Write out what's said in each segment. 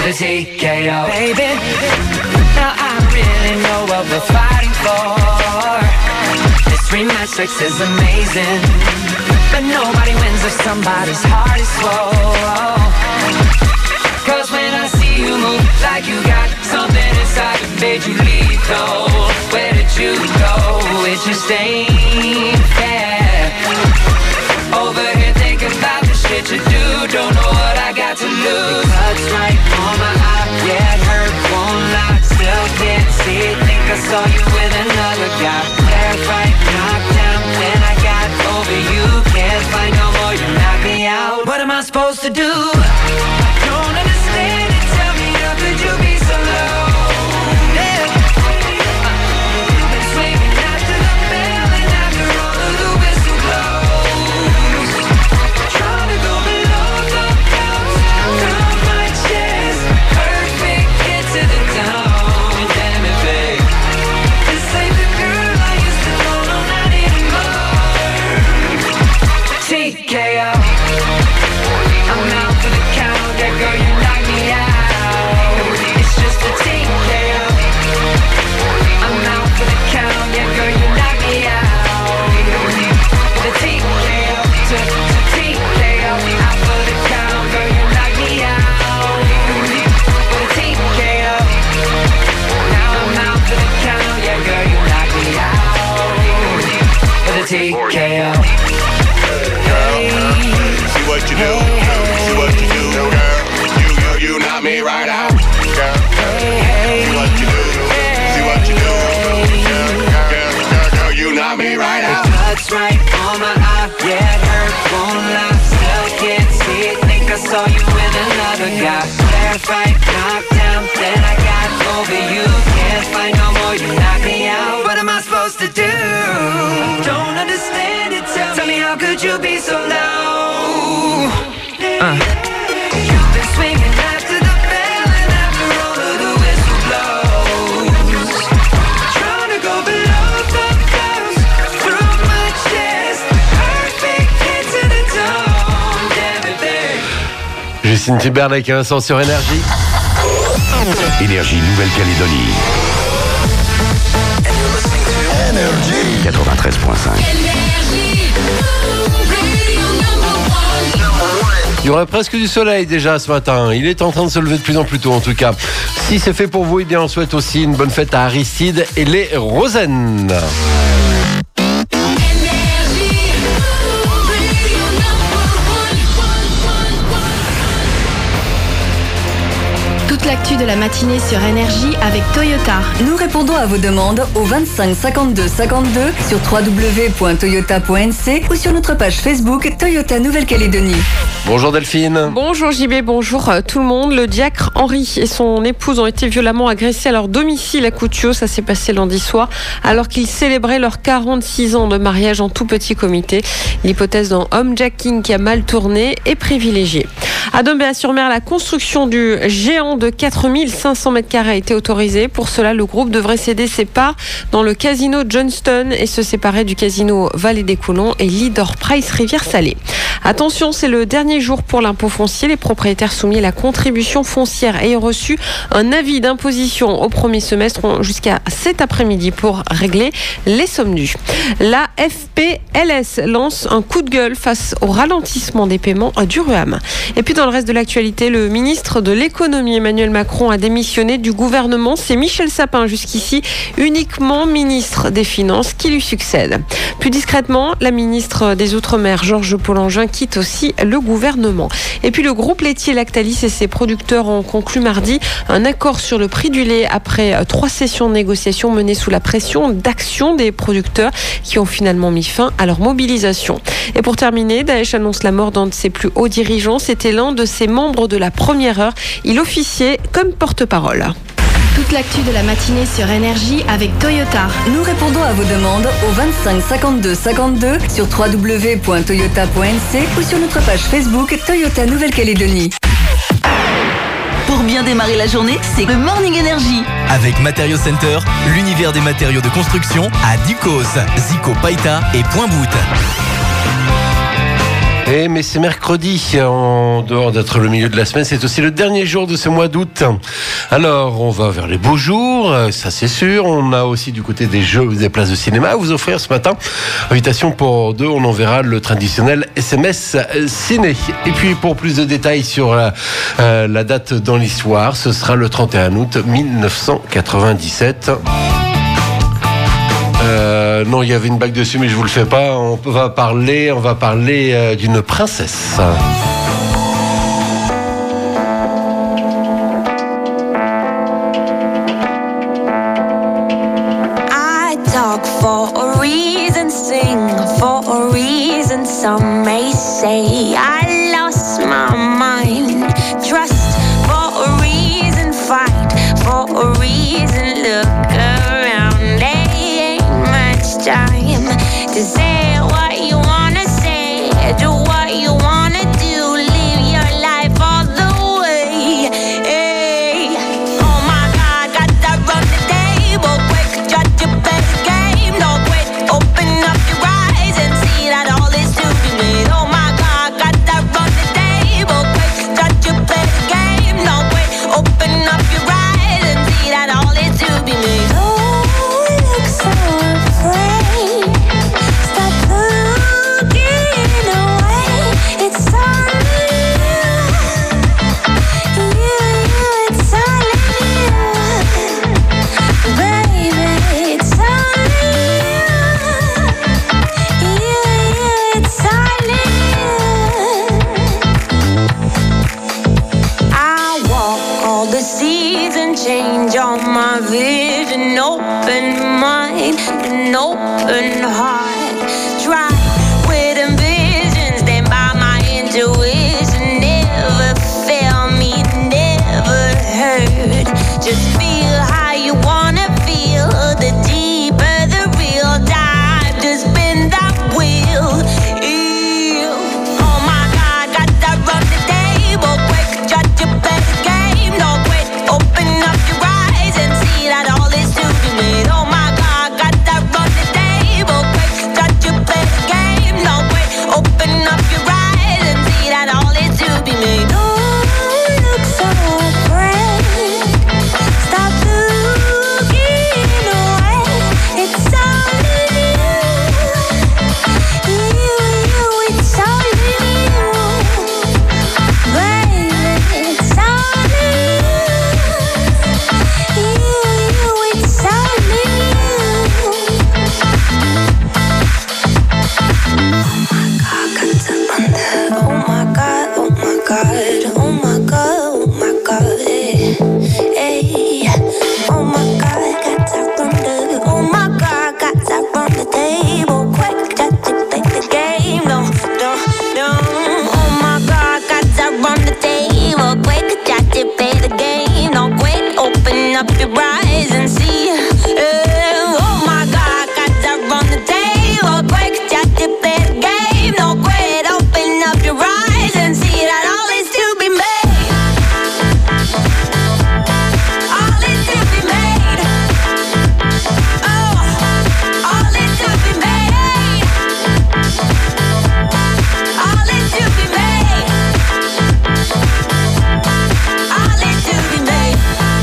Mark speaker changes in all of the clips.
Speaker 1: the TKO. Baby, now I really know what we're fighting for. This rematch fix is amazing, but nobody wins if somebody's heart is full. Cause when I see you move like you got something inside that made you lethal, where did you go? It just ain't fair. Over here thinking about the shit you do, don't know what I got to lose. It cuts right on my eye, yeah it hurt, won't lie, still can't see it. Think I saw you with another guy. Terrified, knocked down, then I got over you. Can't fight no more, you knock me out. What am I supposed to do? Don't understand it, tell me how could you be so low? Yeah. You've been swinging after the bell and after all of the whistle blows. Trying to go below the belt from my chest. Perfect hit to the dome, damn it babe. This ain't the girl I used to know, no not anymore. TKO, I'm out for the count, yeah girl you knock me out. It's just a TKO, I'm out for the count, yeah girl you knock me out. The TKO, to TKO, out for the count, girl you knock me out. For the TKO, now I'm out for the count, yeah girl you knock me out. For the TKO.
Speaker 2: See what you do, see what you do, girl. You knock me right out, girl. See what you do, see what you do, girl. You knock me right out.
Speaker 1: It cuts right on my eye, yeah it hurt, won't lie, still can't see it. Think I saw you with another guy. Terrified, knocked down, then I got over you. Can't fight no more, you knock me out. What am I supposed to do? Don't understand it, tell me how could you be so low? You've been swinging after the bell and after all of the whistle blows. Trying to go below the belt from my chest. Perfect hit to the dome, damn it babe.
Speaker 3: Justine Timberlake avec Vincent sur Énergie.
Speaker 4: Énergie Nouvelle-Calédonie. 93.5.
Speaker 3: Il y aurait presque du soleil déjà ce matin. Il est en train de se lever de plus en plus tôt en tout cas. Si c'est fait pour vous, eh bien on souhaite aussi une bonne fête à Aristide et les Rosennes.
Speaker 5: Toute l'actu de la matinée sur Énergie avec Toyota.
Speaker 6: Nous répondons à vos demandes au 25 52 52 sur www.toyota.nc ou sur notre page Facebook Toyota Nouvelle-Calédonie.
Speaker 3: Bonjour Delphine.
Speaker 7: Bonjour JB, bonjour tout le monde. Le diacre Henri et son épouse ont été violemment agressés à leur domicile à Koutio. Ça s'est passé lundi soir alors qu'ils célébraient leurs 46 ans de mariage en tout petit comité. L'hypothèse d'un homejacking qui a mal tourné est privilégiée. À Dombéa-sur-Mer, la construction du géant de 4500 m² a été autorisée. Pour cela, le groupe devrait céder ses parts dans le casino Johnston et se séparer du casino Vallée des Coulons et Leader Price Rivière-Salée. Attention, c'est le dernier jour pour l'impôt foncier. Les propriétaires soumis à la contribution foncière ayant reçu un avis d'imposition au premier semestre ont jusqu'à cet après-midi pour régler les sommes dues. La FPLS lance un coup de gueule face au ralentissement des paiements du RUAM. Et puis dans le reste de l'actualité, le ministre de l'économie Emmanuel Macron a démissionné du gouvernement. C'est Michel Sapin jusqu'ici uniquement ministre des Finances qui lui succède. Plus discrètement, la ministre des Outre-mer Georges Paulengin quitte aussi le gouvernement. Et puis le groupe laitier Lactalis et ses producteurs ont conclu mardi un accord sur le prix du lait après 3 sessions de négociations menées sous la pression d'actions des producteurs qui ont finalement mis fin à leur mobilisation. Et pour terminer, Daesh annonce la mort d'un de ses plus hauts dirigeants. C'était l'un de ses membres de la première heure. Il officiait comme porte-parole.
Speaker 5: Toute l'actu de la matinée sur Énergie avec Toyota.
Speaker 6: Nous répondons à vos demandes au 25 52 52 sur www.toyota.nc ou sur notre page Facebook Toyota Nouvelle-Calédonie.
Speaker 8: Pour bien démarrer la journée, c'est le Morning Energy.
Speaker 9: Avec Matériaux Center, l'univers des matériaux de construction à Ducos, Zico Païta et Point-Bout.
Speaker 3: Oui, mais c'est mercredi, en dehors d'être le milieu de la semaine, c'est aussi le dernier jour de ce mois d'août. Alors, on va vers les beaux jours, ça c'est sûr. On a aussi du côté des jeux, des places de cinéma à vous offrir ce matin. Invitation pour 2, on enverra le traditionnel SMS ciné. Et puis, pour plus de détails sur la date dans l'histoire, ce sera le 31 août 1997. Non, il y avait une blague dessus, mais je vous le fais pas. On va parler d'une princesse.
Speaker 10: I talk for a reason, sing for a reason. Some may say I lost my mind. Trust for a reason, fight for a reason. Look around, there ain't much time to say what you wanna say, do what you wanna do, live your life all the way. Hey. Oh my God, gotta run the table quick, try to play the game, don't quit, open up your eyes and see that all is to be made. Oh my God, gotta run the table quick, try to play the game, don't quit, open up your eyes and see that all is to be made. Don't look so afraid, stop looking away, it's all you, it's all you, baby, it's all you, it's all you. I walk all the seas and change all my vision, open mind, an open heart. Try with ambition, stand by my intuition. Never fail me, never hurt. Just feel how you wanna feel. The deeper the real dive to spin that wheel. Ew. Oh my God, gotta run the table quick, try to play the game, don't quit, open up your eyes and see that all is to be made. Oh my God, gotta run the table quick, try to play the game, don't quit, open up your eyes and see that all is to be made. Don't look so afraid, stop looking away, it's all you, it's all you, baby, it's all you, it's all you. Oh my God, oh my God, oh my God, oh my God, hey, oh my God, got to run the, oh my God, got to run the table quick, got to play the game, no, no, no. Oh my God, got to run the table quick, got to play the game, don't quit, open up your eyes and see. Oh my God, got to run the table quick, got to play the game, don't quit, open up your eyes and see that all is to be made. All is to be made. Oh, all is to be made. All is to be made. All is to be made.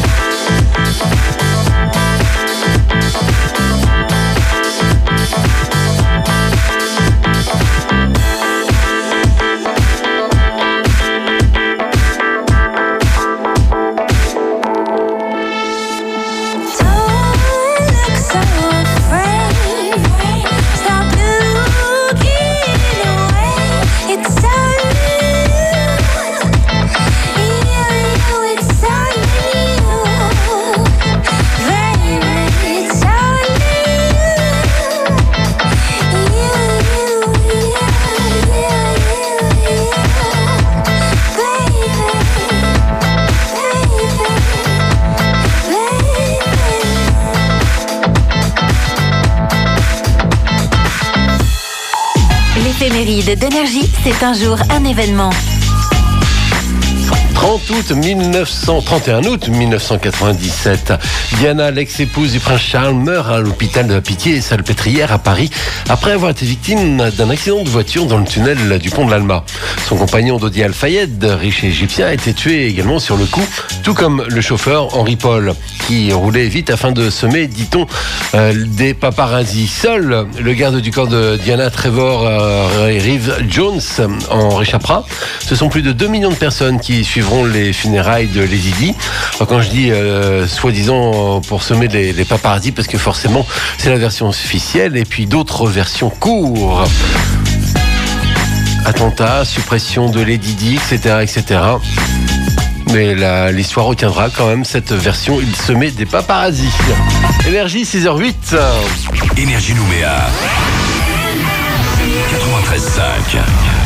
Speaker 10: Don't look so afraid, stop looking away, it's all you, it's all you, baby, it's all
Speaker 6: L'éphéméride d'énergie, c'est un jour un événement.
Speaker 3: 31 août 1997. Diana, l'ex-épouse du prince Charles, meurt à l'hôpital de la Pitié-Salpêtrière à Paris après avoir été victime d'un accident de voiture dans le tunnel du pont de l'Alma. Son compagnon Dodi Al-Fayed, riche égyptien, a été tué également sur le coup, tout comme le chauffeur Henri Paul, qui roulait vite afin de semer, dit-on, des paparazzis. Seul le garde du corps de Diana, Trevor Reeve Jones, en réchappera. Ce sont plus de 2 millions de personnes qui suivront les funérailles de Lady Di. Alors, quand je dis soi-disant pour semer les paparazzis, parce que forcément c'est la version officielle, et puis d'autres versions courent. Attentat, suppression de Lady Di, etc. Mais l'histoire retiendra quand même cette version, il semait des paparazzis. Énergie 6h08.
Speaker 4: Énergie Nouméa 93.5.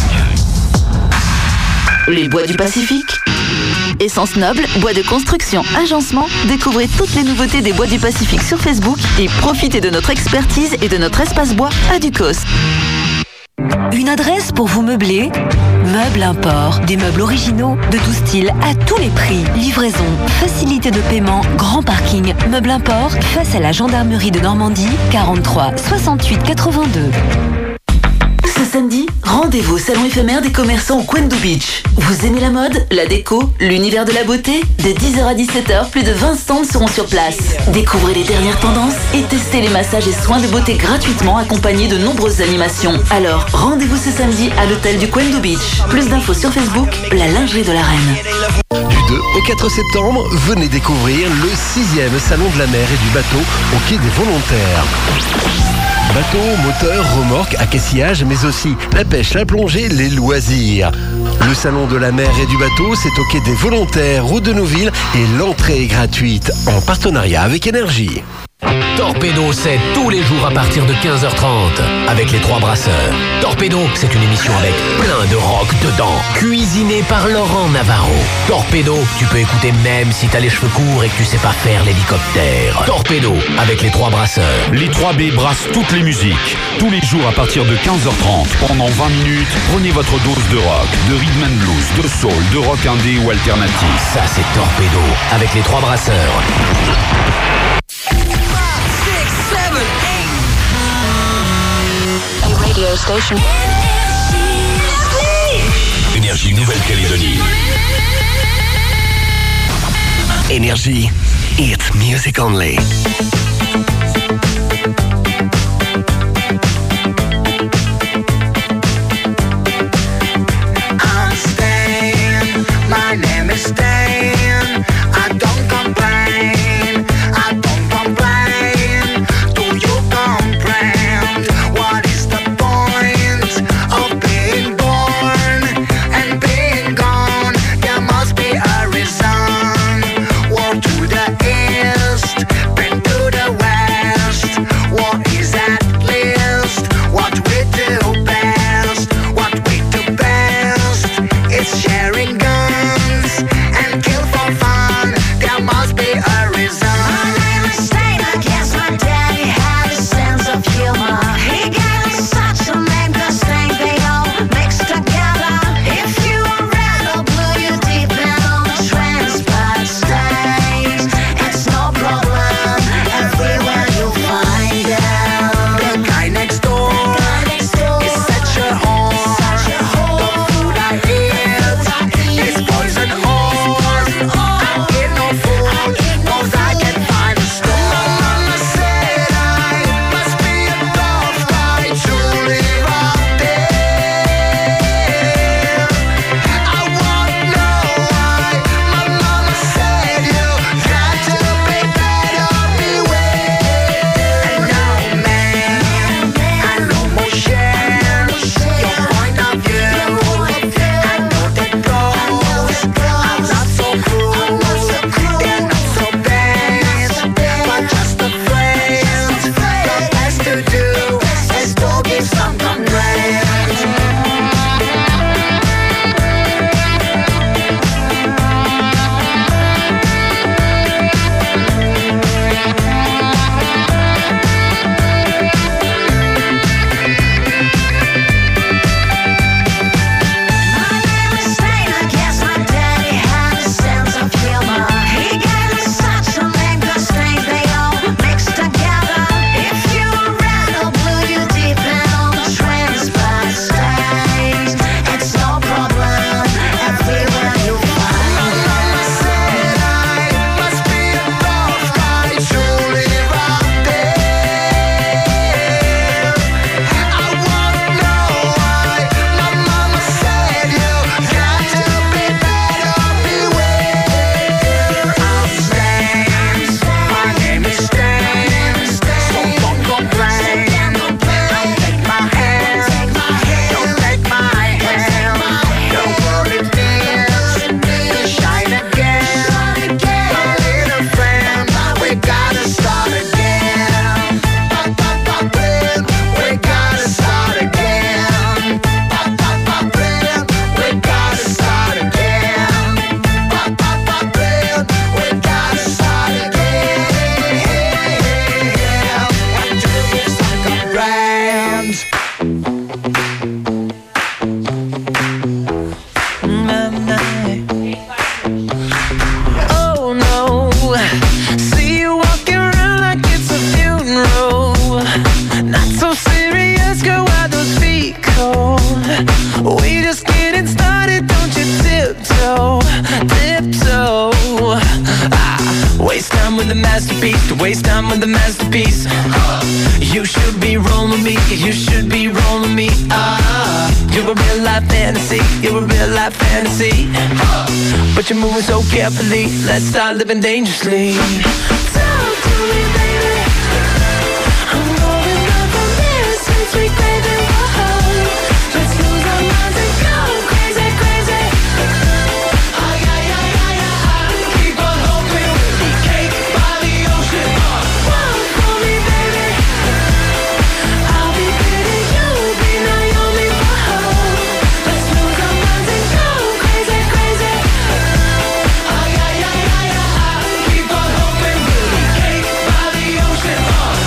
Speaker 8: Les bois du Pacifique. Essence noble, bois de construction, agencement. Découvrez toutes les nouveautés des bois du Pacifique sur Facebook et profitez de notre expertise et de notre espace bois à Ducos. Une adresse pour vous meubler? Meubles Import. Des meubles originaux, de tout style, à tous les prix. Livraison, facilité de paiement, grand parking. Meubles Import, face à la gendarmerie de Normandie, 43 68 82. Ce samedi, rendez-vous au salon éphémère des commerçants au Quendo Beach. Vous aimez la mode, la déco, l'univers de la beauté? De 10h à 17h, plus de 20 stands seront sur place. Découvrez les dernières tendances et testez les massages et soins de beauté gratuitement accompagnés de nombreuses animations. Alors, rendez-vous ce samedi à l'hôtel du Quendo Beach. Plus d'infos sur Facebook, la lingerie de la reine.
Speaker 3: Du 2 au 4 septembre, venez découvrir le 6e salon de la mer et du bateau au quai des Volontaires. Bateau, moteur, remorque, accastillage, mais aussi la pêche, la plongée, les loisirs. Le salon de la mer et du bateau, c'est au quai des Volontaires, route de Nouville, et l'entrée est gratuite, en partenariat avec Énergie.
Speaker 11: Torpedo, c'est tous les jours à partir de 15h30 avec les Trois Brasseurs. Torpedo, c'est une émission avec plein de rock dedans, cuisinée par Laurent Navarro. Torpedo, tu peux écouter même si t'as les cheveux courts et que tu sais pas faire l'hélicoptère. Torpedo, avec les Trois Brasseurs.
Speaker 4: Les 3B brassent toutes les musiques. Tous les jours à partir de 15h30. Pendant 20 minutes, prenez votre dose de rock, de rhythm and blues, de soul, de rock indé ou alternatif.
Speaker 11: Ça, c'est Torpedo, avec les Trois Brasseurs.
Speaker 10: Radio station.
Speaker 4: Énergie Nouvelle-Calédonie.
Speaker 12: Énergie, it's music only.
Speaker 13: I'm Stan, my name is Stan. I don't complain, I don't complain. Do you comprehend? What is the point of being born and being gone? There must be a reason. Walk to the east, bend to the
Speaker 1: Oh no, see you walking around like it's a funeral. Not so serious, girl, why those feet cold? We just getting started, don't you tiptoe, tiptoe. Waste time with a masterpiece, to waste time with a masterpiece. You should be rolling me, you should be rolling me. You're a real life fantasy, you're a real life fantasy. But you're moving so carefully, let's start living dangerously. Talk to me, baby. I'm going up on this, sweet, sweet baby. Whoa. Let's lose our minds and go crazy, crazy. Ay, ay, ay, ay, ay. Keep on hoping we'll be cake by the ocean. Walk for me, baby. I'll be pretty, you'll be Naomi. Whoa. Let's lose our minds and go crazy, crazy. Ay, ay, ay, ay, ay. Keep on hoping we'll be cake by the ocean.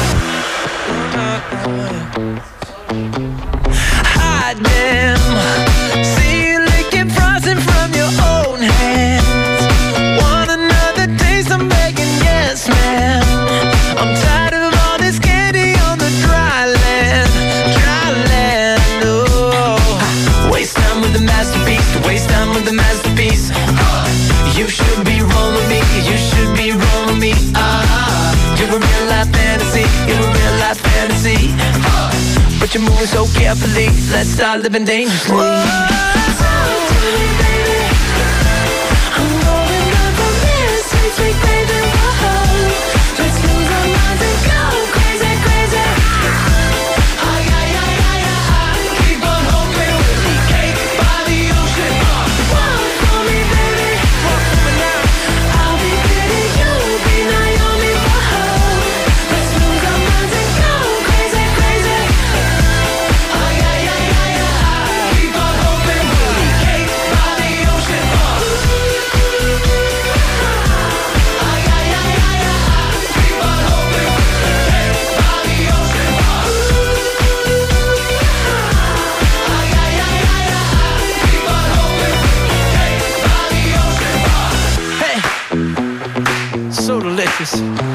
Speaker 1: Hot damn. See you licking frosting from your own hands. Want another taste? I'm begging, yes, ma'am. I'm tired of all this candy on the dry land, dry land. Oh, waste time with the masterpiece, to waste time with the masterpiece. You should be rolling me, you should be rolling me. You're a real life fantasy, you're a real life fantasy. But you're moving so carefully, let's start living dangerously. Talk to me, baby. I'm going up on this, sweet, sweet baby. Whoa. Let's lose our minds and go crazy, crazy. Ay, ay, ay, ay, ay. Keep on hoping we'll be cake by the ocean. Walk for me, baby. Walk for me now. I'll be pretty, you'll be Naomi. Whoa. Let's lose our minds and go crazy, crazy. Ay, ay, ay, ay, ay. Keep on hoping we'll be cake by the ocean. Ay, ay, ay, ay, ay. Keep on hoping we'll be cake by the ocean. Ay, ay, ay, ay, ay. Keep on hoping we'll be cake by the ocean. Hey, so delicious.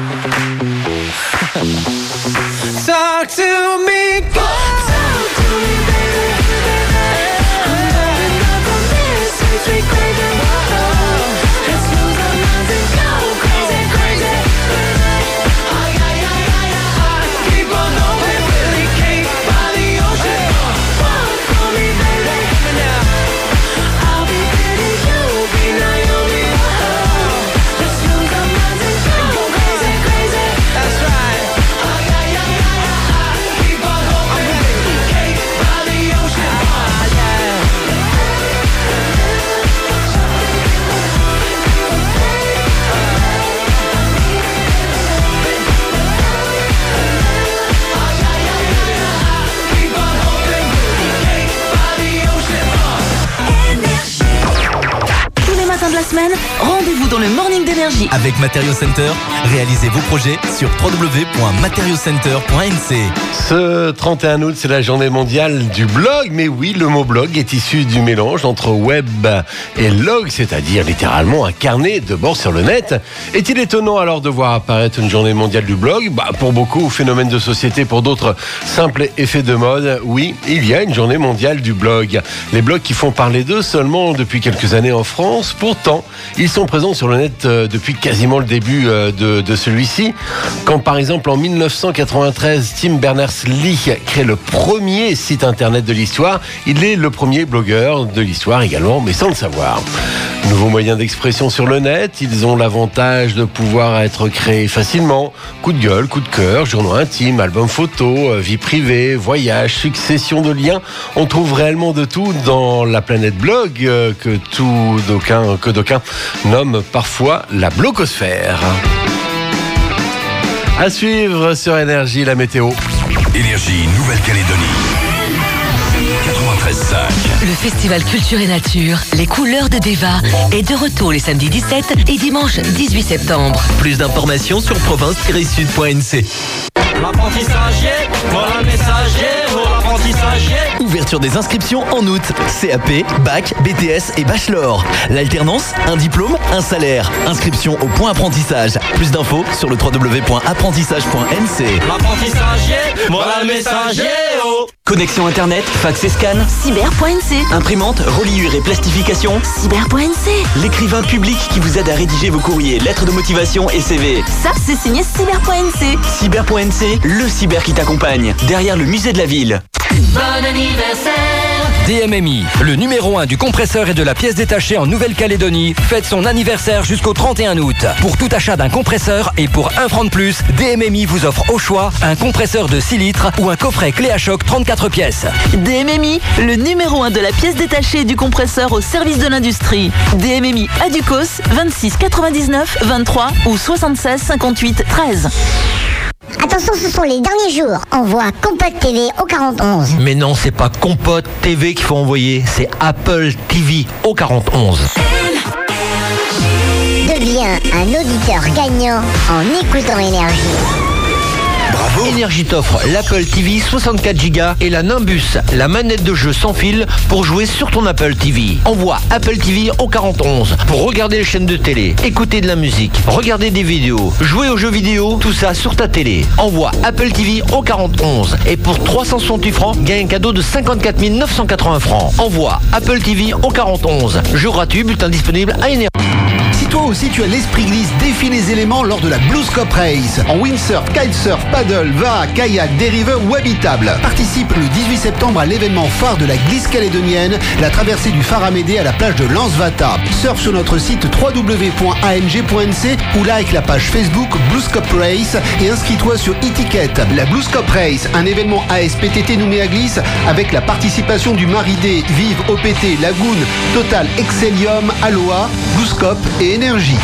Speaker 1: Talk to me, go. Talk to me, baby. I'm going up on this, sweet, sweet baby. Whoa. Let's lose our minds and go crazy, crazy. Ay, ay, ay, ay, ay. Keep on hoping we'll be cake by the ocean. Walk for me, baby. I'll be pretty, you'll be Naomi. Whoa. Let's lose our minds and go crazy, crazy. That's right. Ay, ay, ay, ay, ay. Keep on hoping we'll be cake by the ocean. Yeah. Keep on hoping we'll be cake by the ocean.
Speaker 8: Tous les matins de la semaine, rendez-vous dans le Morning d'Énergie.
Speaker 9: Avec Material Center, réalisez vos projets sur www.materialcenter.nc.
Speaker 3: Ce 31 août, c'est la journée mondiale du blog. Mais oui, le mot blog est issu du mélange entre web et log, c'est-à-dire littéralement un carnet de bord sur le net. Est-il étonnant alors de voir apparaître une journée mondiale du blog ? Pour beaucoup, phénomène de société, pour d'autres, simple effet de mode. Oui, il y a une journée mondiale du blog. Les blogs qui font parler d'eux seulement depuis quelques années en France. Pourtant, ils sont présents sur le net depuis quasiment le début de celui-ci. Quand par exemple en 1993, Tim Berners-Lee crée le premier site internet de l'histoire, il est le premier blogueur de l'histoire également, mais sans le savoir. Nouveaux moyens d'expression sur le net, ils ont l'avantage de pouvoir être créés facilement. Coup de gueule, coup de cœur, journaux intimes, albums photos, vie privée, voyages, succession de liens. On trouve réellement de tout dans la planète blog que d'aucuns nomment parfois la blogosphère. À suivre sur Énergie, la météo.
Speaker 4: Énergie Nouvelle-Calédonie. 93.5.
Speaker 14: Le festival Culture et Nature, les couleurs de Deva, est de retour les samedis 17 et dimanche 18 septembre.
Speaker 9: Plus d'informations sur province-sud.nc.
Speaker 15: l'apprentissage, voilà le message, l'apprentissage.
Speaker 9: Ouverture des inscriptions en août. CAP, bac, BTS et bachelor. L'alternance, un diplôme, un salaire. Inscription au point apprentissage. Plus d'infos sur le www.apprentissage.nc.
Speaker 15: L'apprentissage, voilà le message,
Speaker 9: Connexion internet, fax et scan.
Speaker 8: Cyber.nc.
Speaker 9: Imprimante, reliure et plastification.
Speaker 8: Cyber.nc.
Speaker 9: L'écrivain public qui vous aide à rédiger vos courriers, lettres de motivation et CV.
Speaker 8: Ça, c'est signé Cyber.nc.
Speaker 9: Cyber.nc, le cyber qui t'accompagne. Derrière le musée de la ville.
Speaker 11: Bon anniversaire!
Speaker 16: DMMI, le numéro 1 du compresseur et de la pièce détachée en Nouvelle-Calédonie, fête son anniversaire jusqu'au 31 août. Pour tout achat d'un compresseur et pour 1 franc de plus, DMMI vous offre au choix un compresseur de 6 litres ou un coffret clé à choc 34 pièces.
Speaker 8: DMMI, le numéro 1 de la pièce détachée et du compresseur au service de l'industrie. DMMI à Ducos, 26 99 23 ou 76 58 13.
Speaker 17: Attention, ce sont les derniers jours. Envoie Compote TV au 41.
Speaker 18: Mais non, c'est pas Compote TV qu'il faut envoyer, c'est Apple TV au 41.
Speaker 17: Deviens un auditeur gagnant en écoutant Énergie.
Speaker 18: Bravo. Énergie t'offre l'Apple TV 64 Go et la Nimbus, la manette de jeu sans fil pour jouer sur ton Apple TV. Envoie Apple TV au 41 pour regarder les chaînes de télé, écouter de la musique, regarder des vidéos, jouer aux jeux vidéo, tout ça sur ta télé. Envoie Apple TV au 41 et pour 368 francs, gagne un cadeau de 54 980 francs. Envoie Apple TV au 41. Jeu gratuit, bulletin disponible à Énergie.
Speaker 19: Si toi aussi tu as l'esprit glisse, défie les éléments lors de la Blues Cup Race. En windsurf, kitesurf, paddle, VA, kayak, dériveur ou habitable. Participe le 18 septembre à l'événement phare de la glisse calédonienne, la traversée du phare Amédée à la plage de Lansvata. Surfe sur notre site www.ang.nc ou like la page Facebook Blues Cup Race et inscris-toi sur e-ticket. La Blues Cup Race, un événement ASPTT Nouméa Glisse avec la participation du Maridé, Vive, OPT, Lagoon, Total, Excellium, Aloha, Blues Cup et Énergie.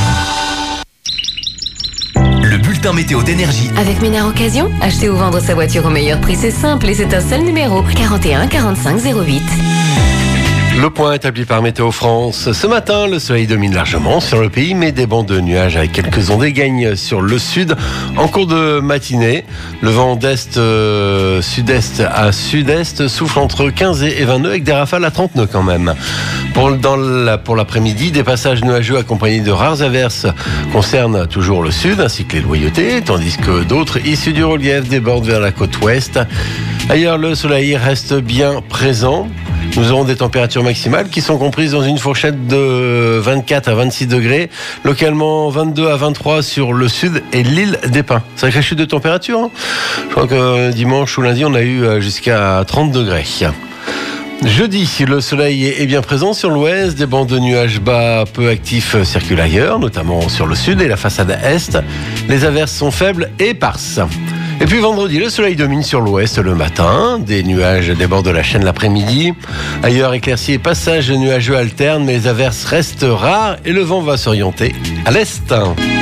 Speaker 9: Le bulletin météo d'Énergie.
Speaker 14: Avec Ménard Occasion, acheter ou vendre sa voiture au meilleur prix, c'est simple et c'est un seul numéro. 41 45 08.
Speaker 3: Le point établi par Météo France. Ce matin, le soleil domine largement sur le pays, mais des bancs de nuages avec quelques ondées gagnent sur le sud en cours de matinée. Le vent d'est, sud-est à sud-est souffle entre 15 et 20 nœuds avec des rafales à 30 nœuds quand même. Pour l'après-midi, des passages nuageux accompagnés de rares averses concernent toujours le sud ainsi que les loyautés, tandis que d'autres issus du relief débordent vers la côte ouest. Ailleurs, le soleil reste bien présent. Nous aurons des températures maximales qui sont comprises dans une fourchette de 24 à 26 degrés, localement 22 à 23 sur le sud et l'île des Pins. Sacrée chute de température, hein. Je crois que dimanche ou lundi, on a eu jusqu'à 30 degrés. Jeudi, le soleil est bien présent sur l'ouest, des bancs de nuages bas peu actifs circulent ailleurs, notamment sur le sud et la façade est. Les averses sont faibles et éparses. Et puis vendredi, le soleil domine sur l'ouest le matin, des nuages débordent de la chaîne l'après-midi. Ailleurs, éclaircies et passages nuageux alternent, mais les averses restent rares et le vent va s'orienter à l'est.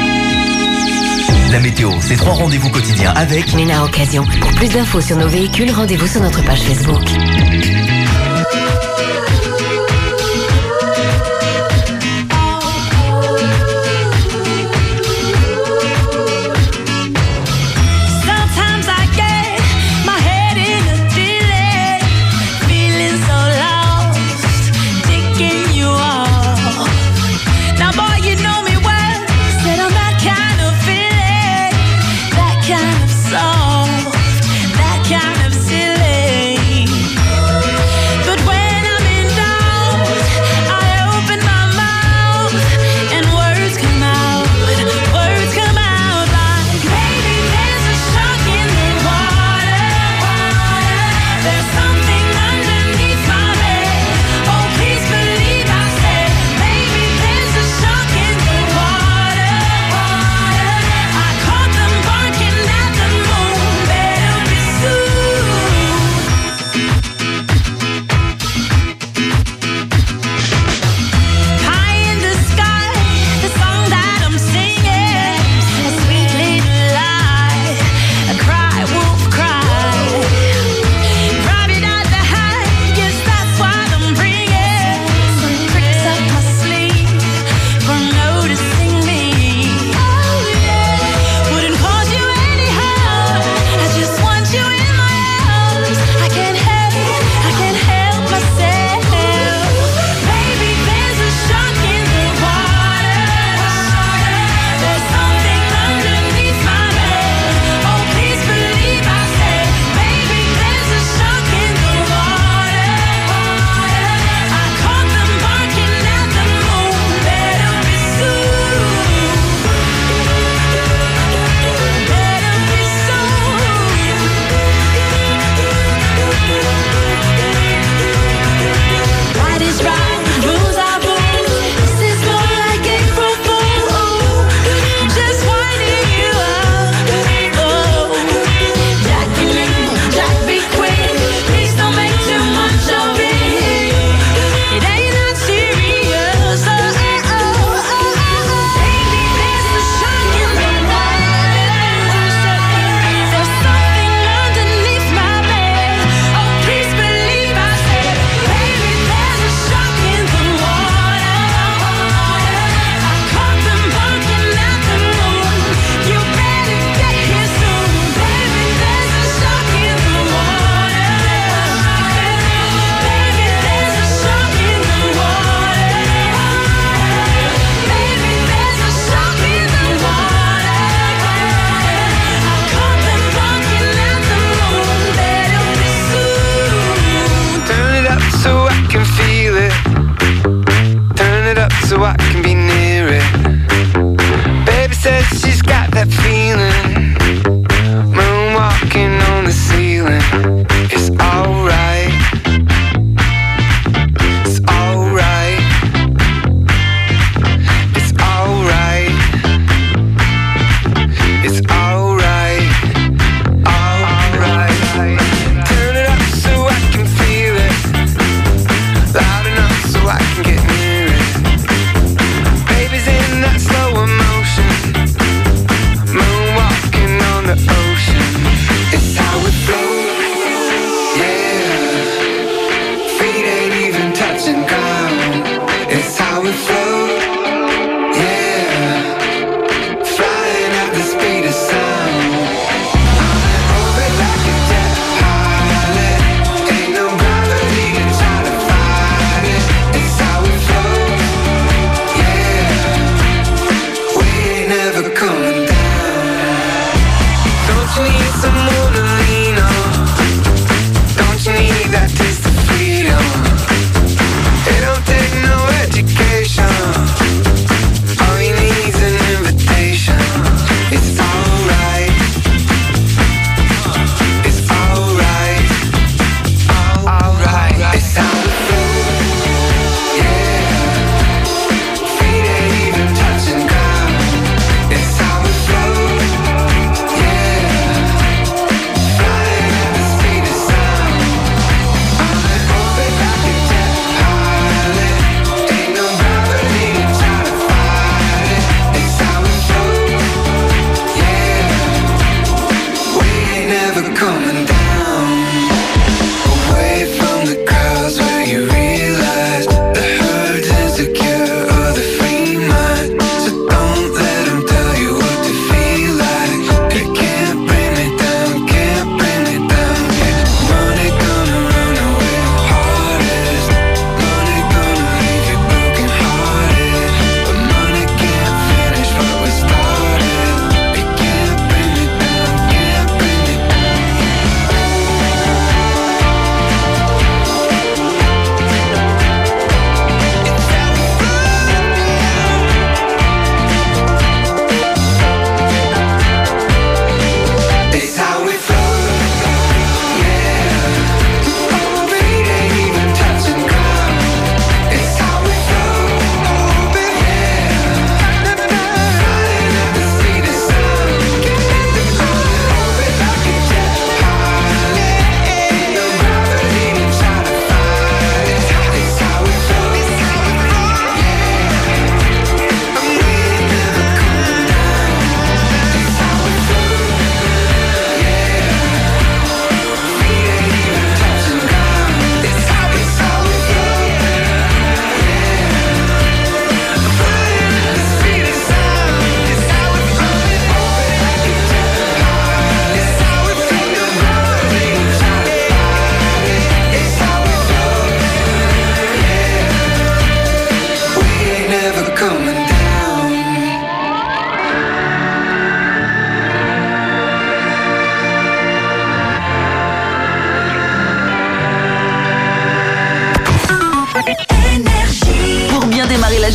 Speaker 9: La météo, c'est 3 rendez-vous quotidiens avec
Speaker 14: Ménard Occasion. Pour plus d'infos sur nos véhicules, rendez-vous sur notre page Facebook.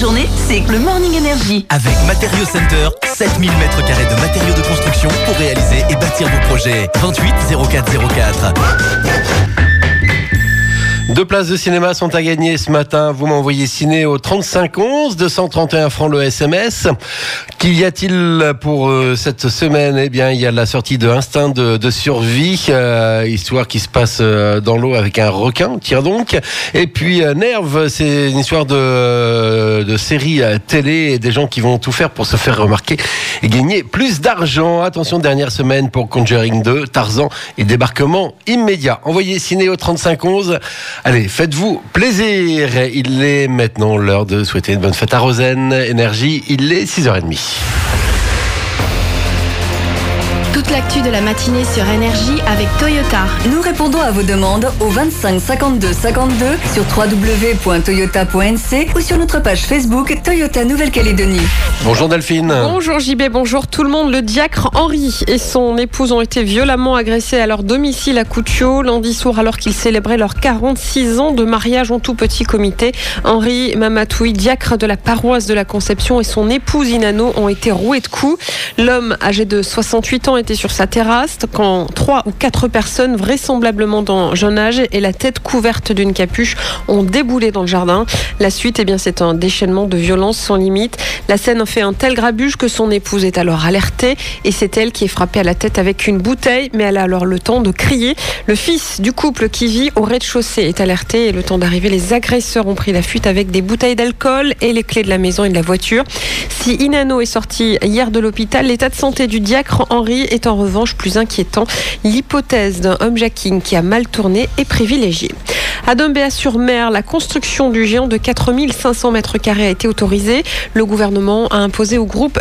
Speaker 8: journée, c'est le Morning Energy.
Speaker 9: Avec Matériaux Center, 7000 m² de matériaux de construction pour réaliser et bâtir vos projets. 28 04 04.
Speaker 3: 2 places de cinéma sont à gagner ce matin. Vous m'envoyez ciné au 35 11, 231 francs le SMS. Qu'y a-t-il pour cette semaine? Eh bien, il y a la sortie de Instinct de survie, histoire qui se passe dans l'eau avec un requin, tiens donc. Et puis Nerve, c'est une histoire de série télé et des gens qui vont tout faire pour se faire remarquer et gagner plus d'argent. Attention, dernière semaine pour Conjuring 2, Tarzan et débarquement immédiat. Envoyez ciné au 35 11. Allez, faites-vous plaisir. Il est maintenant l'heure de souhaiter une bonne fête à Rosen. Énergie, il est 6h30.
Speaker 5: Toute l'actu de la matinée sur Énergie avec Toyota.
Speaker 6: Nous répondons à vos demandes au 25 52 52 sur www.toyota.nc ou sur notre page Facebook Toyota Nouvelle-Calédonie.
Speaker 3: Bonjour Delphine.
Speaker 7: Bonjour JB, bonjour tout le monde. Le diacre Henri et son épouse ont été violemment agressés à leur domicile à Coutio lundi soir alors qu'ils célébraient leurs 46 ans de mariage en tout petit comité. Henri Mamatoui, diacre de la paroisse de la Conception, et son épouse Inano ont été roués de coups. L'homme, âgé de 68 ans, était sur sa terrasse quand 3 ou 4 personnes, vraisemblablement d'un jeune âge et la tête couverte d'une capuche, ont déboulé dans le jardin. La suite, eh bien, c'est un déchaînement de violence sans limite. La scène a fait un tel grabuge que son épouse est alors alertée et c'est elle qui est frappée à la tête avec une bouteille, mais elle a alors le temps de crier. Le fils du couple qui vit au rez-de-chaussée est alerté et le temps d'arriver, les agresseurs ont pris la fuite avec des bouteilles d'alcool et les clés de la maison et de la voiture. Si Inano est sorti hier de l'hôpital, l'état de santé du diacre Henri est en revanche plus inquiétant. L'hypothèse d'un homejacking qui a mal tourné est privilégiée. À Dombéa-sur-Mer, la construction du géant de 4500 m² a été autorisée. Le gouvernement a imposé au groupe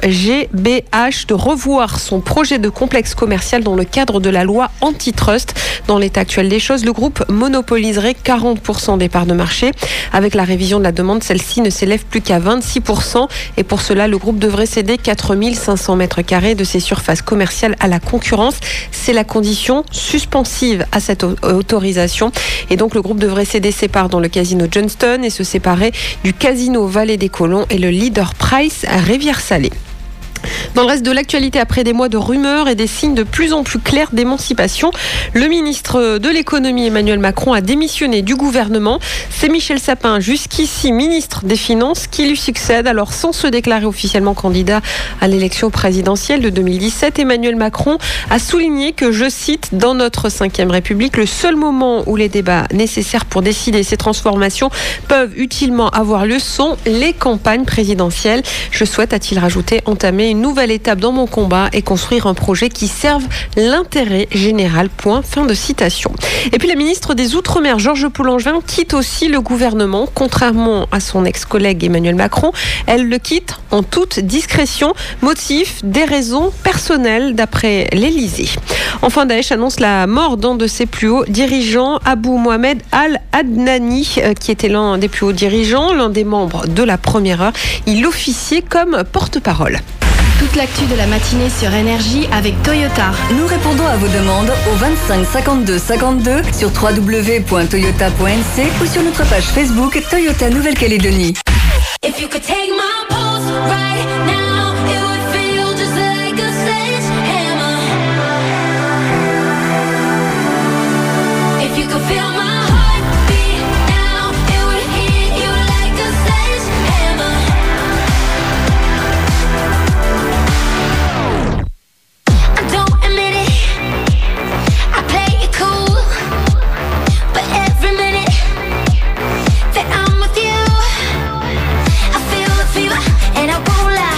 Speaker 7: GBH de revoir son projet de complexe commercial dans le cadre de la loi antitrust. Dans l'état actuel des choses, le groupe monopoliserait 40% des parts de marché. Avec la révision de la demande, celle-ci ne s'élève plus qu'à 26%. Et pour cela, le groupe devrait céder 4500 m² de ses surfaces commerciales à la concurrence. C'est la condition suspensive à cette autorisation. Et donc, le groupe devrait céder ses parts dans le casino Johnston et se séparer du casino Vallée des Colons et le Leader Price à Rivière-Salée. Dans le reste de l'actualité, après des mois de rumeurs et des signes de plus en plus clairs d'émancipation, le ministre de l'économie Emmanuel Macron a démissionné du gouvernement. C'est Michel Sapin, jusqu'ici ministre des Finances, qui lui succède. Alors, sans se déclarer officiellement candidat à l'élection présidentielle de 2017, Emmanuel Macron a souligné que, je cite, dans notre 5e République, le seul moment où les débats nécessaires pour décider ces transformations peuvent utilement avoir lieu sont les campagnes présidentielles. Je souhaite, a-t-il rajouté, entamer une nouvelle étape dans mon combat et construire un projet qui serve l'intérêt général. Point. Fin de citation. Et puis la ministre des Outre-mer, Georges Paul-Angevin, quitte aussi le gouvernement. Contrairement à son ex-collègue Emmanuel Macron, elle le quitte en toute discrétion. Motif, des raisons personnelles d'après l'Élysée. Enfin, Daesh annonce la mort d'un de ses plus hauts dirigeants, Abou Mohamed Al-Adnani, qui était l'un des plus hauts dirigeants, l'un des membres de la première heure. Il officiait comme porte-parole.
Speaker 5: Toute l'actu de la matinée sur Énergie avec Toyota.
Speaker 6: Nous répondons à vos demandes au 25 52 52 sur www.toyota.nc ou sur notre page Facebook Toyota Nouvelle-Calédonie.
Speaker 10: If you could take my pulse right now, it would feel just like a sledgehammer. If you could feel my heartbeat now, it would hit you like a sledgehammer. I don't admit it, I play it cool, but every minute that I'm with you, I feel the fever and I won't lie.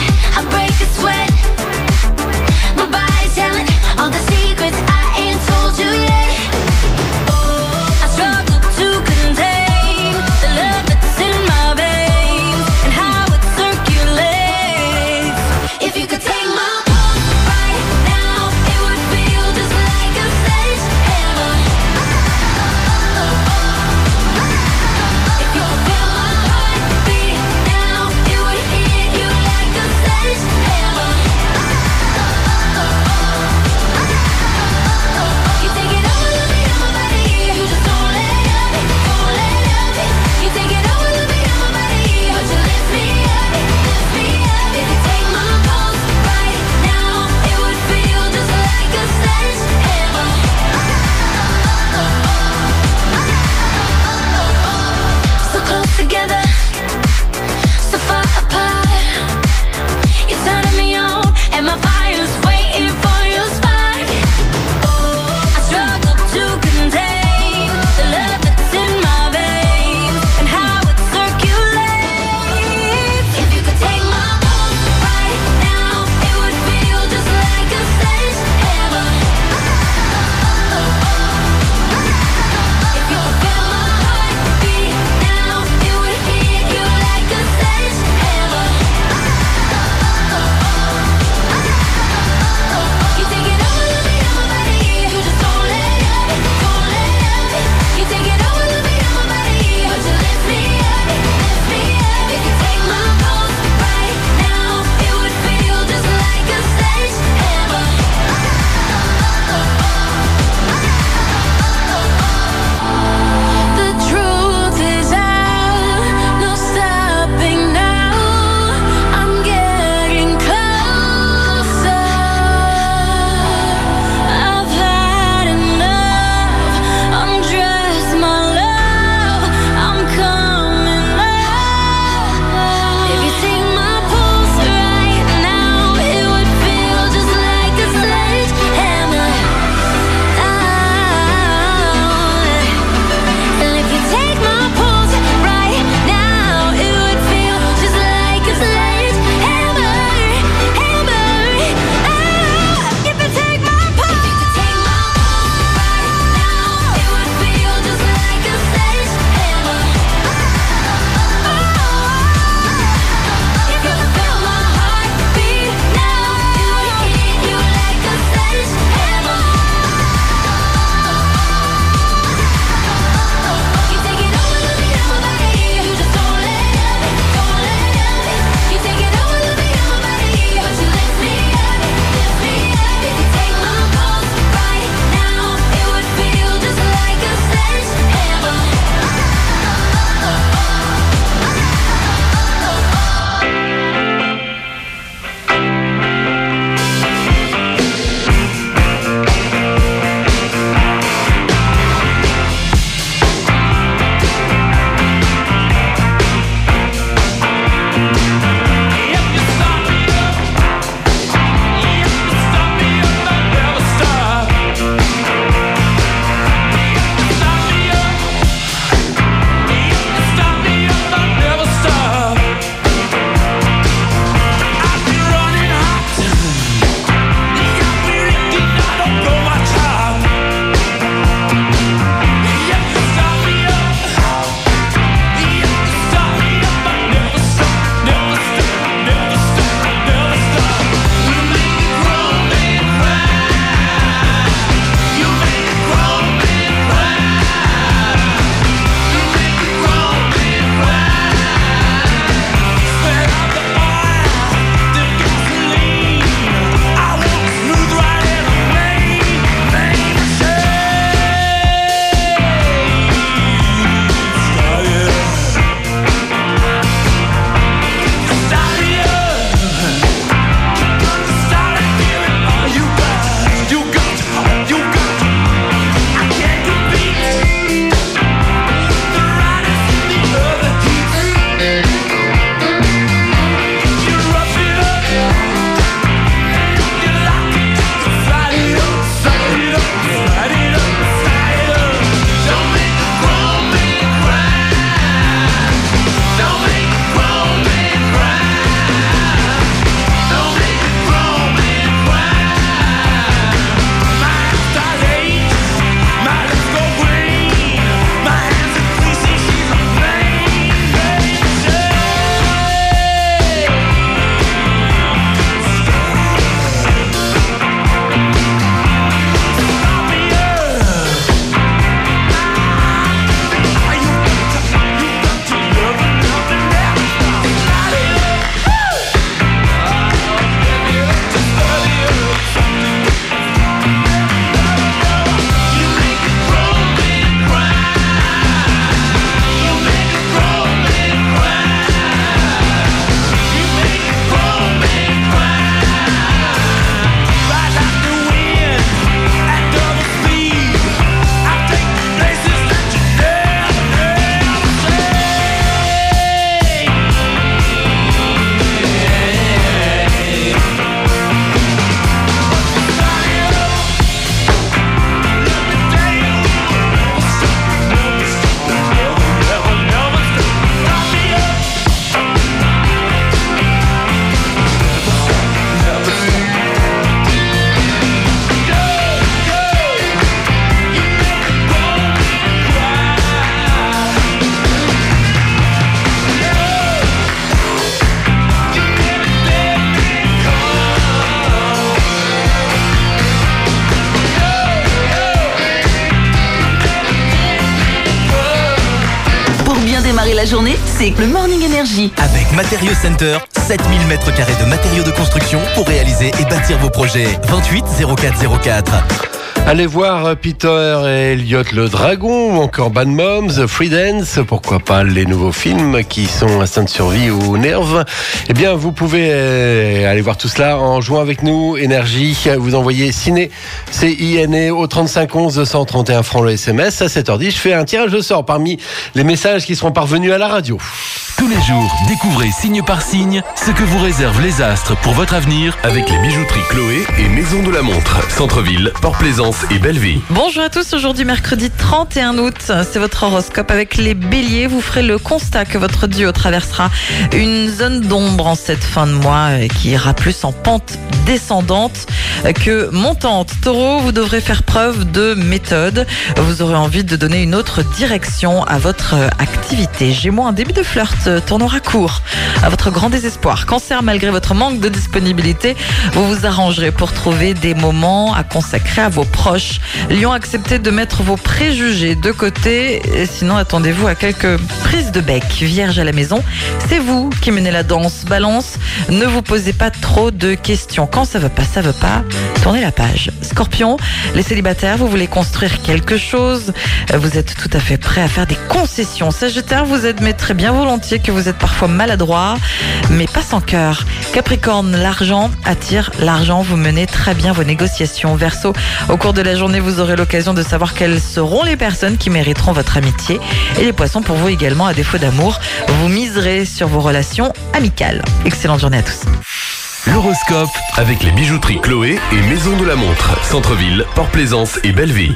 Speaker 8: démarrer la journée, c'est le Morning Energy.
Speaker 9: Avec Matériaux Center, 7000 m² de matériaux de construction pour réaliser et bâtir vos projets. 28 0404.
Speaker 3: Allez voir Peter et Elliot le Dragon ou encore Bad Moms, Free Dance, pourquoi pas les nouveaux films qui sont Instinct de survie ou Nerve. Eh bien, vous pouvez aller voir tout cela en jouant avec nous. Énergie, vous envoyez Ciné, C-I-N-E au 35 11 131 francs le SMS. À 7h10, je fais un tirage au sort parmi les messages qui seront parvenus à la radio.
Speaker 20: Tous les jours, découvrez signe par signe ce que vous réservent les astres pour votre avenir avec les bijouteries Chloé et Maison de la Montre, Centre-Ville, Port-Plaisance et Belleville.
Speaker 21: Bonjour à tous, aujourd'hui mercredi 31 août, c'est votre horoscope avec les béliers. Vous ferez le constat que votre duo traversera une zone d'ombre en cette fin de mois qui ira plus en pente descendante que montante. Taureau, vous devrez faire preuve de méthode. Vous aurez envie de donner une autre direction à votre activité. Gémeaux, un début de flirt tournera court à votre grand désespoir. Cancer, malgré votre manque de disponibilité, vous vous arrangerez pour trouver des moments à consacrer à vos proches. Lion, acceptez de mettre vos préjugés de côté, sinon attendez-vous à quelques prises de bec. Vierge, à la maison, c'est vous qui menez la danse. Balance, ne vous posez pas trop de questions. Quand ça veut pas, tournez la page. Scorpion, les célibataires, vous voulez construire quelque chose, vous êtes tout à fait prêt à faire des concessions. Sagittaire, vous admettrez bien volontiers que vous êtes parfois maladroit, mais pas sans cœur. Capricorne, l'argent attire l'argent, vous menez très bien vos négociations. Verseau, au cours de la journée, vous aurez l'occasion de savoir quelles seront les personnes qui mériteront votre amitié. Et les poissons, pour vous également, à défaut d'amour, vous miserez sur vos relations amicales. Excellente journée à tous.
Speaker 20: L'horoscope avec les bijouteries Chloé et Maison de la Montre, Centre-Ville, Port-Plaisance et Belleville.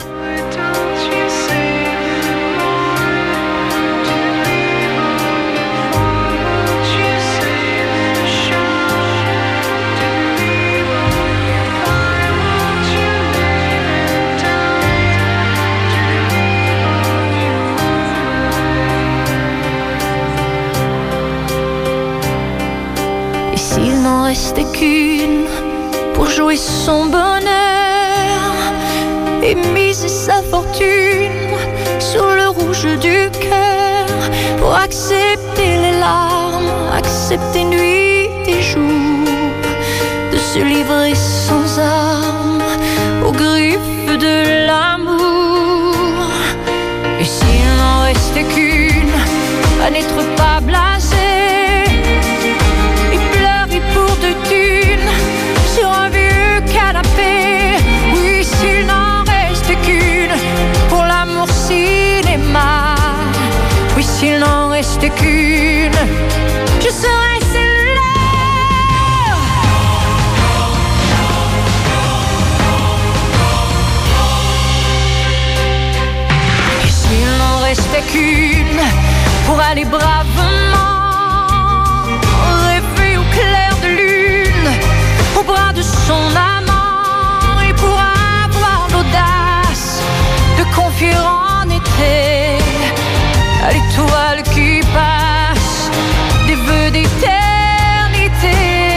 Speaker 10: S'il n'en restait qu'une pour jouer son bonheur et miser sa fortune sur le rouge du cœur, pour accepter les larmes, accepter nuit et jour, de se livrer sans armes aux griffes de l'amour. Et s'il n'en restait qu'une à n'être pas blasé pour de thunes sur un vieux canapé. Oui, s'il n'en reste qu'une pour l'amour cinéma. Oui, s'il n'en reste qu'une, je serai celle-là. Et s'il n'en restait qu'une pour aller bravement rêver au clair de lune, au bras de son amant, et pour avoir l'audace de confier en été à l'étoile qui passe des vœux d'éternité.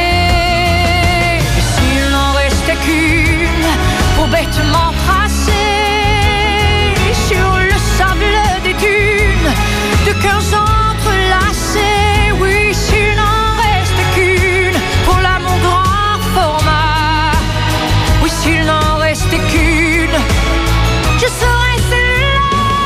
Speaker 10: Et s'il n'en restait qu'une pour bêtement tracer sur le sable des dunes de 15 ans entrelacés, oui, s'il n'en reste qu'une pour l'amour grand format, oui, s'il n'en reste qu'une, je serai celle-là.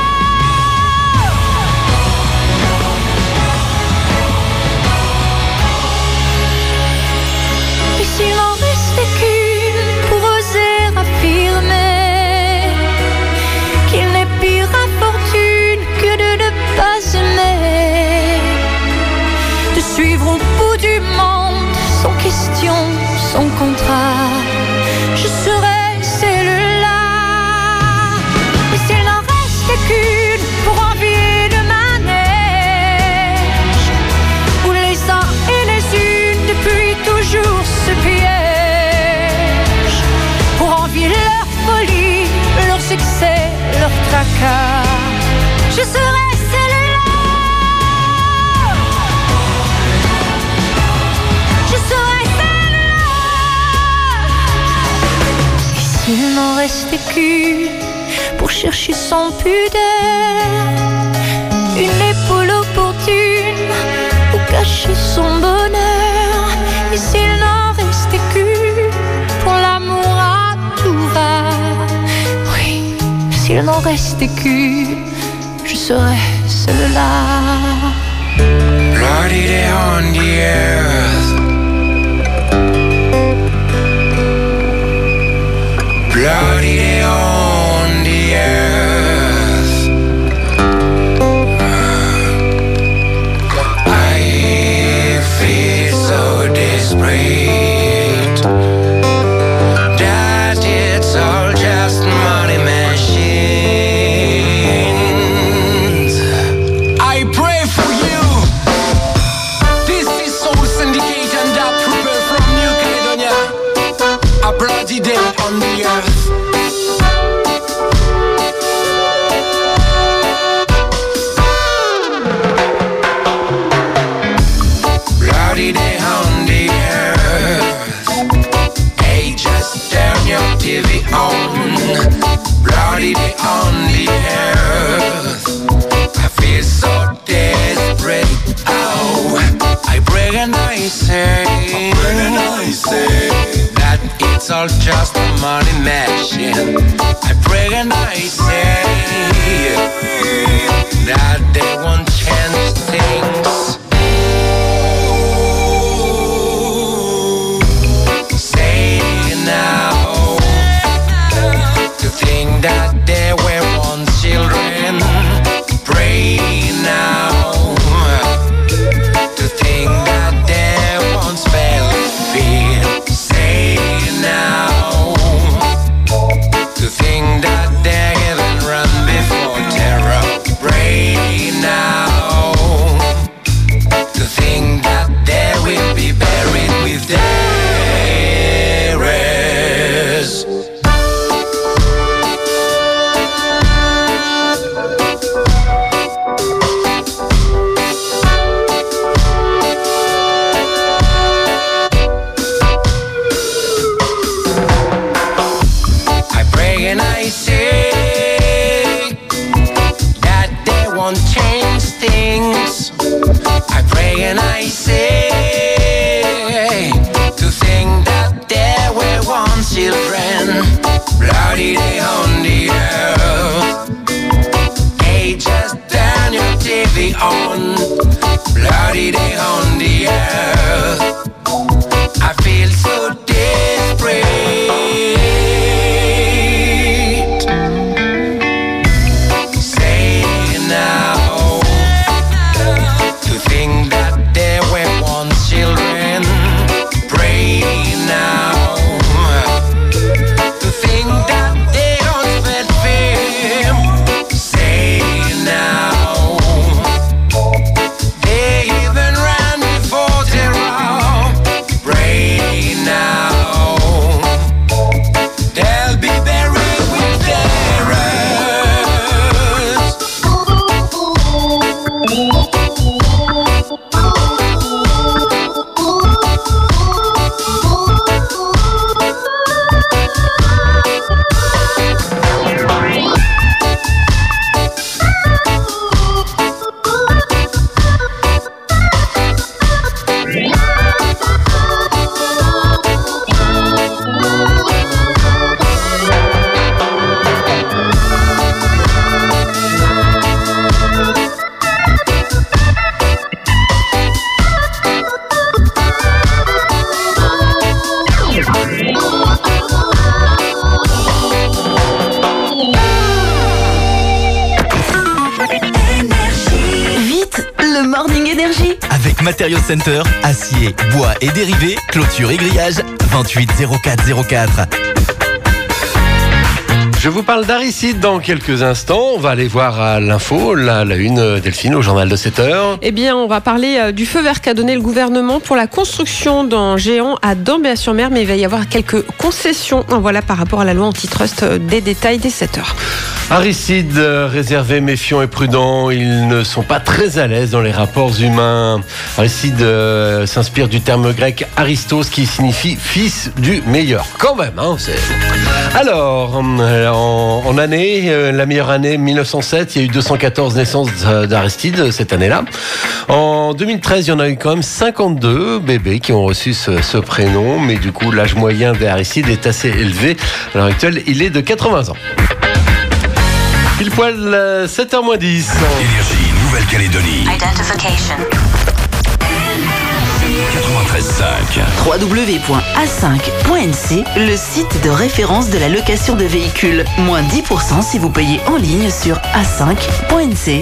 Speaker 10: Et s'il n'en restait qu'une pour oser affirmer qu'il n'est pire infortune que de ne pas aimer, de suivre au bout du monde sans question, sans contrat, je serai celle-là. Et s'il n'en reste qu'une pour envier le manège, où les uns et les unes depuis toujours se piègent, pour envier leur folie, leur succès, leur tracas, je serai celle-là. Je serai celle-là. Et s'il n'en restait qu'une pour chercher sans pudeur, une épaule au portillon gâché son bonheur. Et s'il n'en restait qu'une, pour l'amour à tout va. Oui, s'il n'en restait qu'une, je serais celle-là.
Speaker 13: Bloody day on the earth. Bloody day on the earth. I feel so desperate that it's all just money machines. I pray for you. This is Soul Syndicate and that trooper from New Caledonia. A bloody day on the earth. Bloody day on the earth. Hey, just turn your TV on. Bloody day on the earth. I feel so desperate. Oh, I pray and I say that it's all just a money machine. I pray and I say that they won't change things. Say now to think that they were once children. Pray now to think that they once felt fear. Say now to think that they haven't run before terror. Pray now to think that they will be buried with theirs. I pray and I say that they won't change things. I pray and I say to think that they were once children. Bloody day on the earth. Hey, just turn your TV on. Bloody day on the earth. I feel so desperate. Say now to think that they were once children. Pray now to think that they don't feel fear. Say now they even ran before terror. Pray now they'll be buried with their earth.
Speaker 8: Vite, le Morning Énergie.
Speaker 9: Avec Material Center, acier, bois et dérivés, clôture et grillage, 28 04 04.
Speaker 3: Je vous parle d'Aricide dans quelques instants. On va aller voir à l'info, la une, Delphine, au journal de 7h.
Speaker 7: Eh bien, on va parler du feu vert qu'a donné le gouvernement pour la construction d'un géant à Dambé-sur-Mer, mais il va y avoir quelques concessions. Voilà, par rapport à la loi antitrust, des détails dès 7h.
Speaker 3: Aricide, réservés, méfiants et prudents, ils ne sont pas très à l'aise dans les rapports humains. Aricide s'inspire du terme grec Aristos qui signifie fils du meilleur. Quand même, hein, c'est... Alors, en année, la meilleure année 1907, il y a eu 214 naissances d'Aristide cette année-là. En 2013, il y en a eu quand même 52 bébés qui ont reçu ce prénom, mais du coup l'âge moyen d'Aristide est assez élevé. À l'heure actuelle, il est de 80 ans. Pile poil 7h-10.
Speaker 4: Énergie, Nouvelle-Calédonie.
Speaker 8: Identification.
Speaker 4: 93.5.
Speaker 8: www.a5.nc, le site de référence de la location de véhicules. Moins 10% si vous payez en ligne sur a5.nc.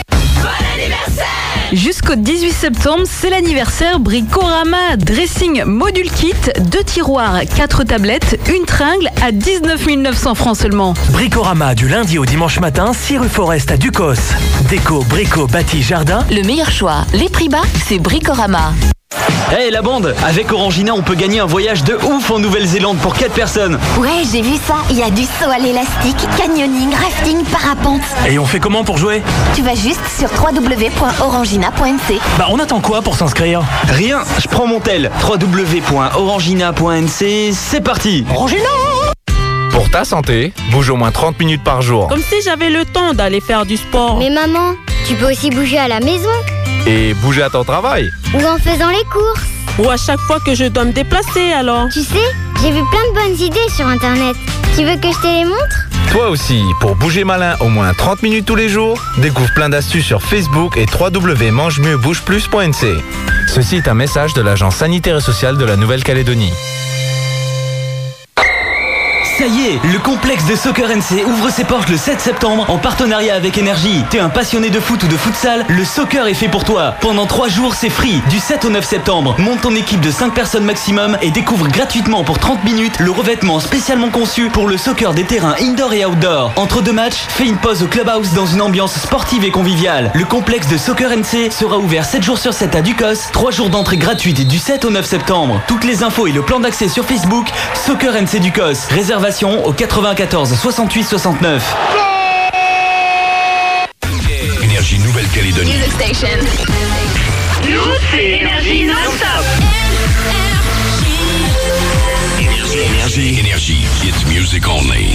Speaker 2: Jusqu'au 18 septembre, c'est l'anniversaire Bricorama. Dressing Module Kit, 2 tiroirs, 4 tablettes, une tringle à 19 900 francs seulement.
Speaker 22: Bricorama du lundi au dimanche matin, 6 rue Forest à Ducos. Déco, brico, bâti, jardin.
Speaker 8: Le meilleur choix, les prix bas, c'est Bricorama.
Speaker 23: Hey la bande, avec Orangina on peut gagner un voyage de ouf en Nouvelle-Zélande pour 4 personnes.
Speaker 17: Ouais, j'ai vu ça. Il y a du saut à l'élastique, canyoning, rafting, parapente.
Speaker 22: Et on fait comment pour jouer?
Speaker 17: Tu vas juste sur www.orangina.nc.
Speaker 22: Bah on attend quoi pour s'inscrire?
Speaker 23: Rien, je prends mon tel. www.orangina.nc, c'est parti.
Speaker 22: Orangina!
Speaker 24: Pour ta santé, bouge au moins 30 minutes par jour.
Speaker 25: Comme si j'avais le temps d'aller faire du sport.
Speaker 17: Mais maman, tu peux aussi bouger à la maison.
Speaker 24: Et bouger à ton travail.
Speaker 17: Ou en faisant les courses.
Speaker 25: Ou à chaque fois que je dois me déplacer alors.
Speaker 17: Tu sais, j'ai vu plein de bonnes idées sur internet. Tu veux que je te les montre?
Speaker 24: Toi aussi, pour bouger malin au moins 30 minutes tous les jours, découvre plein d'astuces sur Facebook et www.mangemieuxbougeplus.nc. Ceci est un message de l'Agence sanitaire et sociale de la Nouvelle-Calédonie.
Speaker 23: Ça y est, le complexe de Soccer NC ouvre ses portes le 7 septembre en partenariat avec Énergie. T'es un passionné de foot ou de futsal, le soccer est fait pour toi. Pendant 3 jours, c'est free. Du 7 au 9 septembre, monte ton équipe de 5 personnes maximum et découvre gratuitement pour 30 minutes le revêtement spécialement conçu pour le soccer des terrains indoor et outdoor. Entre 2 matchs, fais une pause au clubhouse dans une ambiance sportive et conviviale. Le complexe de Soccer NC sera ouvert 7 jours sur 7 à Ducos, 3 jours d'entrée gratuite du 7 au 9 septembre. Toutes les infos et le plan d'accès sur Facebook, Soccer NC Ducos. Réservation au 94 68 69.
Speaker 4: Énergie Nouvelle-Calédonie.
Speaker 13: Music station. Nous, c'est Énergie non-stop.
Speaker 4: Énergie. It's music only.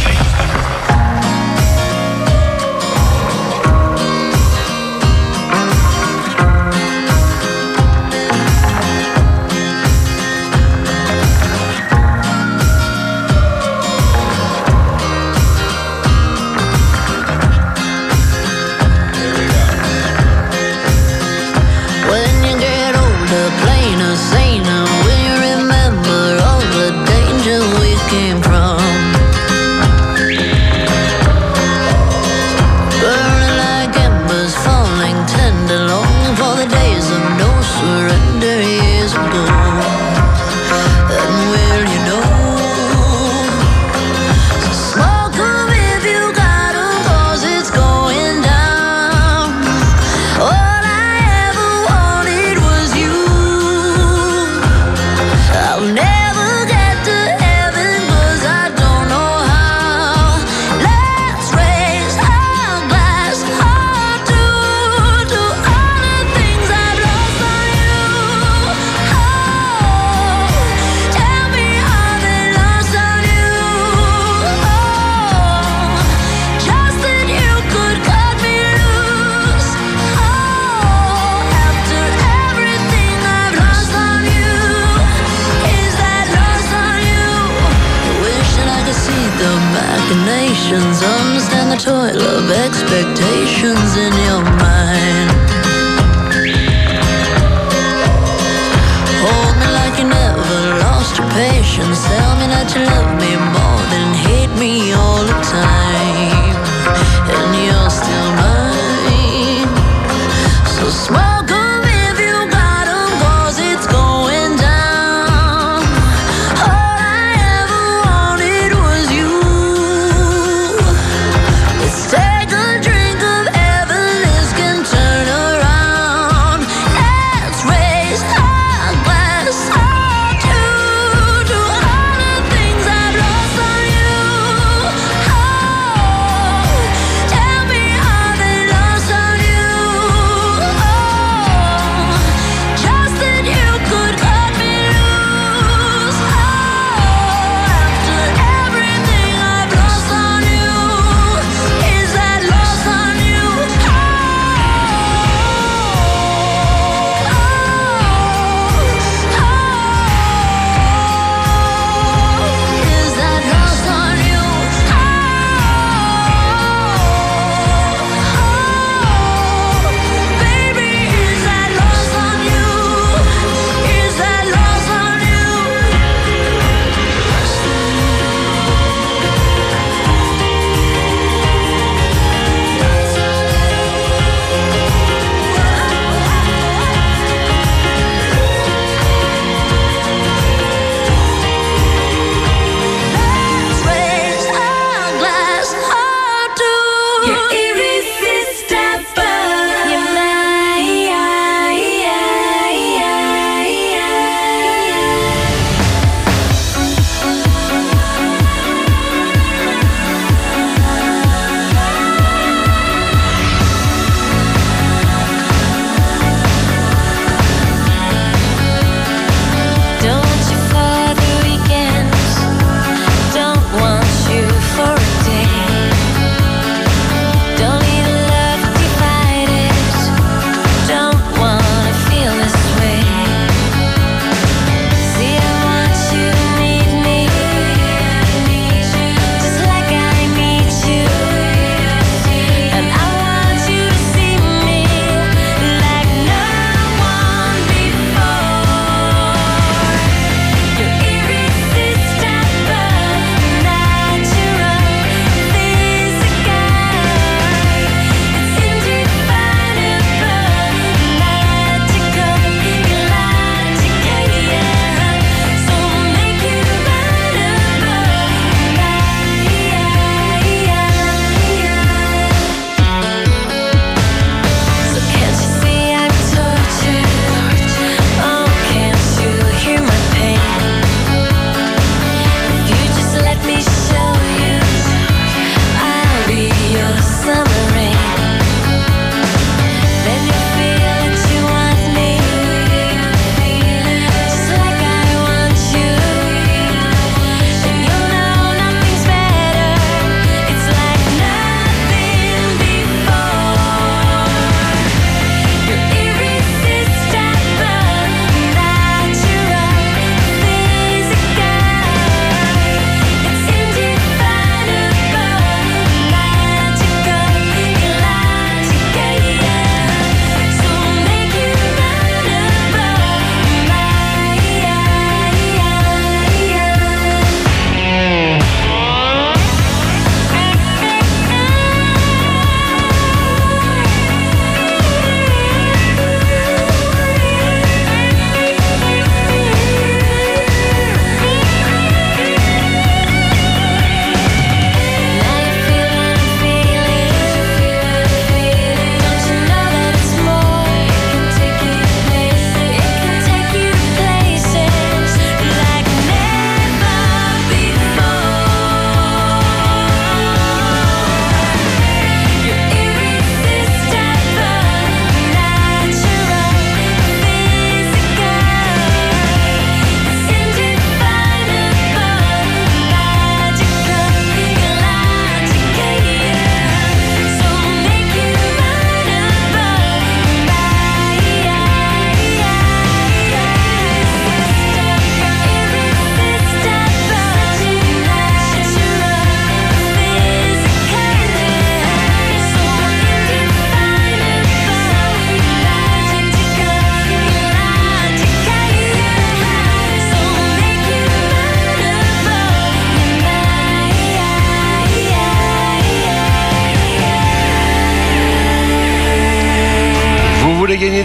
Speaker 13: Understand the toil of expectations in your mind. Hold me like you never lost your patience. Tell me that you love me more than hate me all the time. And you're still mine. So smoke 'em if you got 'em, 'cause it's going down. All I ever wanted was you. Let's take a drink of heaven, this can turn around. Let's raise our glass, all to all the things I've lost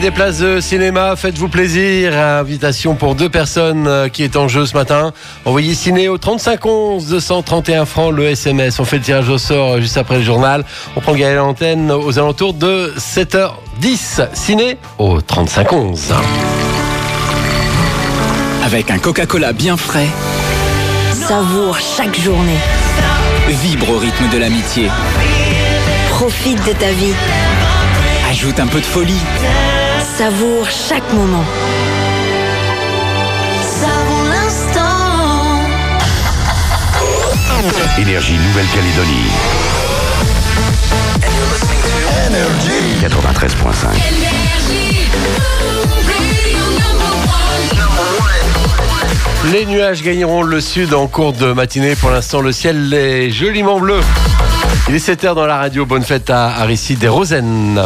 Speaker 3: des places de cinéma, faites-vous plaisir. Invitation pour 2 personnes qui est en jeu ce matin. Envoyez ciné au 3511, 231 francs le SMS. On fait le tirage au sort juste après le journal. On prend Gaël à l'antenne aux alentours de 7h10. Ciné au 3511.
Speaker 1: Avec un Coca-Cola bien frais,
Speaker 11: Savoure chaque journée.
Speaker 1: vibre au rythme de l'amitié.
Speaker 11: Profite de ta vie.
Speaker 1: Ajoute un peu de folie.
Speaker 11: Savoure chaque moment.
Speaker 10: Savoure l'instant.
Speaker 4: Énergie Nouvelle-Calédonie. 93.5.
Speaker 3: Les nuages gagneront le sud en cours de matinée. Pour l'instant, le ciel est joliment bleu. Il est 7h dans la radio. Bonne fête à Aristide et Rosen.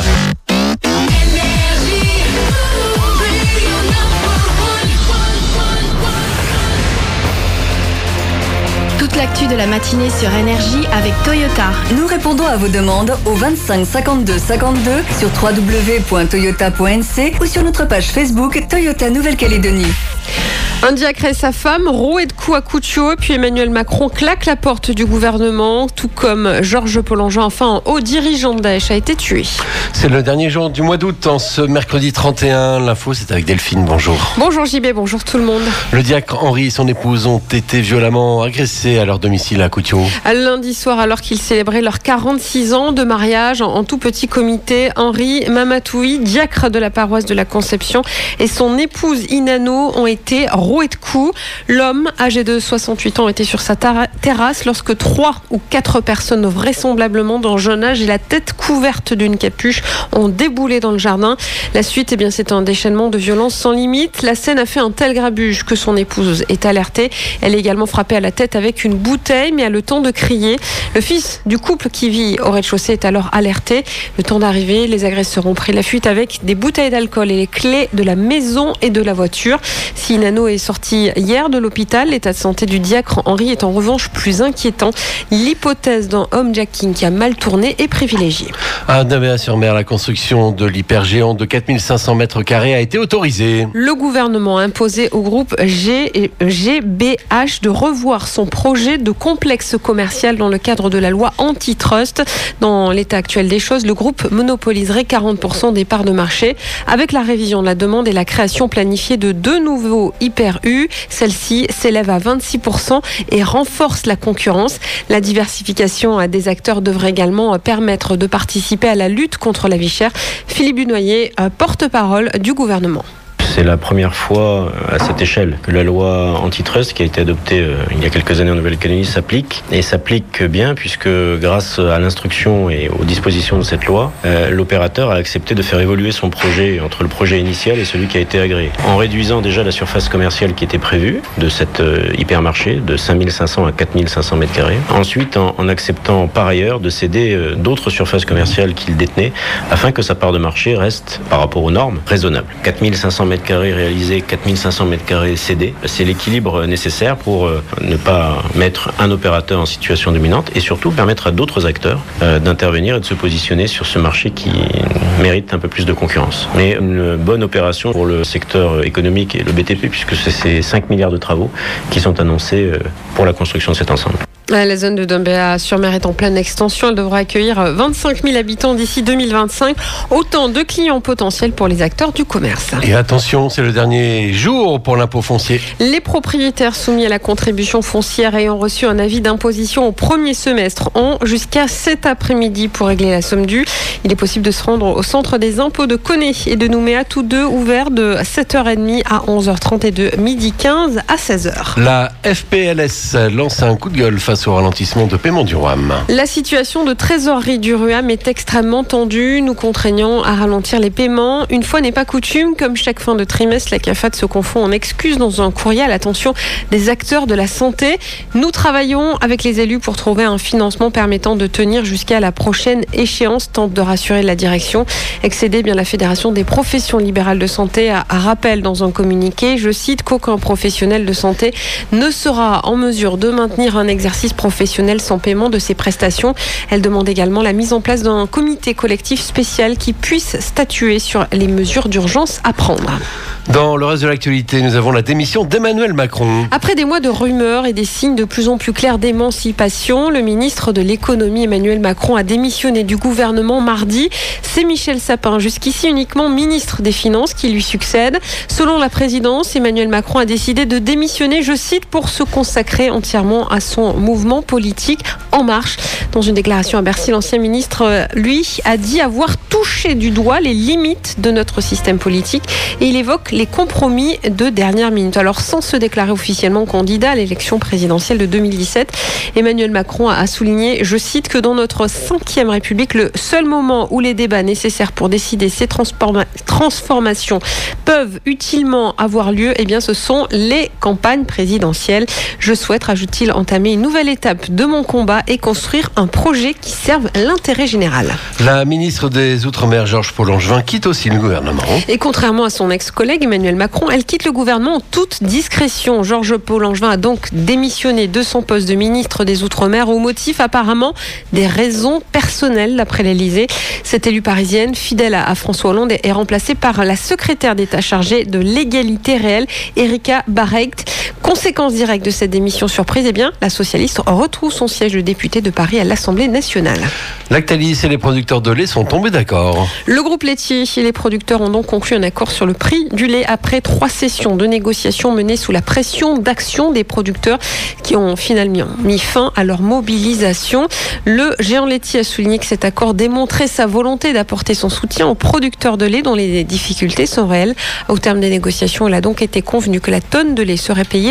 Speaker 5: Toute l'actu de la matinée sur Énergie avec Toyota.
Speaker 6: Nous répondons à vos demandes au 25 52 52 sur www.toyota.nc ou sur notre page Facebook Toyota Nouvelle-Calédonie.
Speaker 7: Un diacre et sa femme, roués de coups à Koutio, et puis Emmanuel Macron claque la porte du gouvernement, tout comme Georges Polongeon, enfin un haut dirigeant de Daesh, a été tué.
Speaker 3: C'est le dernier jour du mois d'août, en ce mercredi 31. L'info, c'est avec Delphine. Bonjour.
Speaker 7: Bonjour JB, bonjour tout le monde.
Speaker 3: Le diacre Henri et son épouse ont été violemment agressés à leur domicile à Koutio.
Speaker 7: Lundi soir, alors qu'ils célébraient leurs 46 ans de mariage en tout petit comité, Henri Mamatoui, diacre de la paroisse de la Conception, et son épouse Inano ont été roués de coups. L'homme, âgé de 68 ans, était sur sa terrasse lorsque 3 ou 4 personnes, vraisemblablement d'un jeune âge et la tête couverte d'une capuche, ont déboulé dans le jardin. La suite, eh bien, c'est un déchaînement de violence sans limite. La scène a fait un tel grabuge que son épouse est alertée. Elle est également frappée à la tête avec une bouteille, mais a le temps de crier. Le fils du couple qui vit au rez-de-chaussée est alors alerté. Le temps d'arriver, les agresseurs ont pris la fuite avec des bouteilles d'alcool et les clés de la maison et de la voiture. Si Nano est sorti hier de l'hôpital, l'état de santé du diacre Henri est en revanche plus inquiétant. L'hypothèse d'un homejacking qui a mal tourné est privilégiée.
Speaker 3: À Navéa-sur-Mer, la construction de l'hypergéant de 4500 mètres carrés a été autorisée.
Speaker 7: Le gouvernement a imposé au groupe GBH de revoir son projet de complexe commercial dans le cadre de la loi antitrust. Dans l'état actuel des choses, le groupe monopoliserait 40% des parts de marché. Avec la révision de la demande et la création planifiée de 2 nouveaux hyper-U, celle-ci s'élève à 26% et renforce la concurrence. La diversification des acteurs devrait également permettre de participer à la lutte contre la vie chère. Philippe Dunoyer, porte-parole du gouvernement.
Speaker 12: C'est la première fois à cette échelle que la loi antitrust qui a été adoptée il y a quelques années en Nouvelle-Calédonie s'applique. Et s'applique bien puisque grâce à l'instruction et aux dispositions de cette loi, l'opérateur a accepté de faire évoluer son projet entre le projet initial et celui qui a été agréé. En réduisant déjà la surface commerciale qui était prévue de cet hypermarché de 5500 à 4500 mètres carrés. Ensuite, en acceptant par ailleurs de céder d'autres surfaces commerciales qu'il détenait afin que sa part de marché reste, par rapport aux normes, raisonnable. 4500 mètres carrés réalisés, 4500 mètres carrés cédés. C'est l'équilibre nécessaire pour ne pas mettre un opérateur en situation dominante et surtout permettre à d'autres acteurs d'intervenir et de se positionner sur ce marché qui mérite un peu plus de concurrence. Mais une bonne opération pour le secteur économique et le BTP puisque c'est ces 5 milliards de travaux qui sont annoncés pour la construction de cet ensemble.
Speaker 7: La zone de Dombéa-sur-Mer est en pleine extension. Elle devra accueillir 25 000 habitants d'ici 2025. Autant de clients potentiels pour les acteurs du commerce.
Speaker 3: Et attention, c'est le dernier jour pour l'impôt foncier.
Speaker 7: Les propriétaires soumis à la contribution foncière ayant reçu un avis d'imposition au premier semestre ont jusqu'à cet après-midi pour régler la somme due. Il est possible de se rendre au centre des impôts de Koné et de Nouméa, tous deux ouverts de 7h30 à 11h30 et de 12h15 à 16h.
Speaker 3: La FPLS lance un coup de gueule face au ralentissement de paiement du RUAM.
Speaker 7: La situation de trésorerie du RUAM est extrêmement tendue, nous contraignant à ralentir les paiements. Une fois n'est pas coutume, comme chaque fin de trimestre, la CAFAT se confond en excuses dans un courrier à l'attention des acteurs de la santé. Nous travaillons avec les élus pour trouver un financement permettant de tenir jusqu'à la prochaine échéance, tente de rassurer la direction. Excédé, bien la Fédération des professions libérales de santé rappelle dans un communiqué, je cite, qu'aucun professionnel de santé ne sera en mesure de maintenir un exercice exercice professionnel sans paiement de ses prestations. Elle demande également la mise en place d'un comité collectif spécial qui puisse statuer sur les mesures d'urgence à prendre.
Speaker 3: Dans le reste de l'actualité, nous avons la démission d'Emmanuel Macron.
Speaker 7: Après des mois de rumeurs et des signes de plus en plus clairs d'émancipation, le ministre de l'économie Emmanuel Macron a démissionné du gouvernement mardi. C'est Michel Sapin, jusqu'ici uniquement ministre des Finances, qui lui succède. Selon la présidence, Emmanuel Macron a décidé de démissionner, je cite, pour se consacrer entièrement à son mouvement politique En Marche. Dans une déclaration à Bercy, l'ancien ministre, lui, a dit avoir touché du doigt les limites de notre système politique et il évoque les compromis de dernière minute. Alors, sans se déclarer officiellement candidat à l'élection présidentielle de 2017, Emmanuel Macron a souligné, je cite, que dans notre 5e République, le seul moment où les débats nécessaires pour décider ces transformations peuvent utilement avoir lieu, eh bien, ce sont les campagnes présidentielles. Je souhaite, rajoute-t-il, entamer une nouvelle étape de mon combat et construire un projet qui serve l'intérêt général.
Speaker 3: La ministre des Outre-mer, Georges Paul-Langevin, quitte aussi le gouvernement.
Speaker 7: Et contrairement à son ex-collègue Emmanuel Macron, elle quitte le gouvernement en toute discrétion. Georges Paul-Langevin a donc démissionné de son poste de ministre des Outre-mer au motif apparemment des raisons personnelles d'après l'Élysée. Cette élue parisienne, fidèle à François Hollande, est remplacée par la secrétaire d'État chargée de l'égalité réelle, Erika Barregt. Conséquence directe de cette démission surprise, eh bien, la socialiste retrouve son siège de députée de Paris à l'Assemblée nationale.
Speaker 3: Lactalis et les producteurs de lait sont tombés d'accord.
Speaker 7: Le groupe laitier et les producteurs ont donc conclu un accord sur le prix du lait après 3 sessions de négociations menées sous la pression d'action des producteurs qui ont finalement mis fin à leur mobilisation. Le géant laitier a souligné que cet accord démontrait sa volonté d'apporter son soutien aux producteurs de lait dont les difficultés sont réelles. Au terme des négociations, il a donc été convenu que la tonne de lait serait payée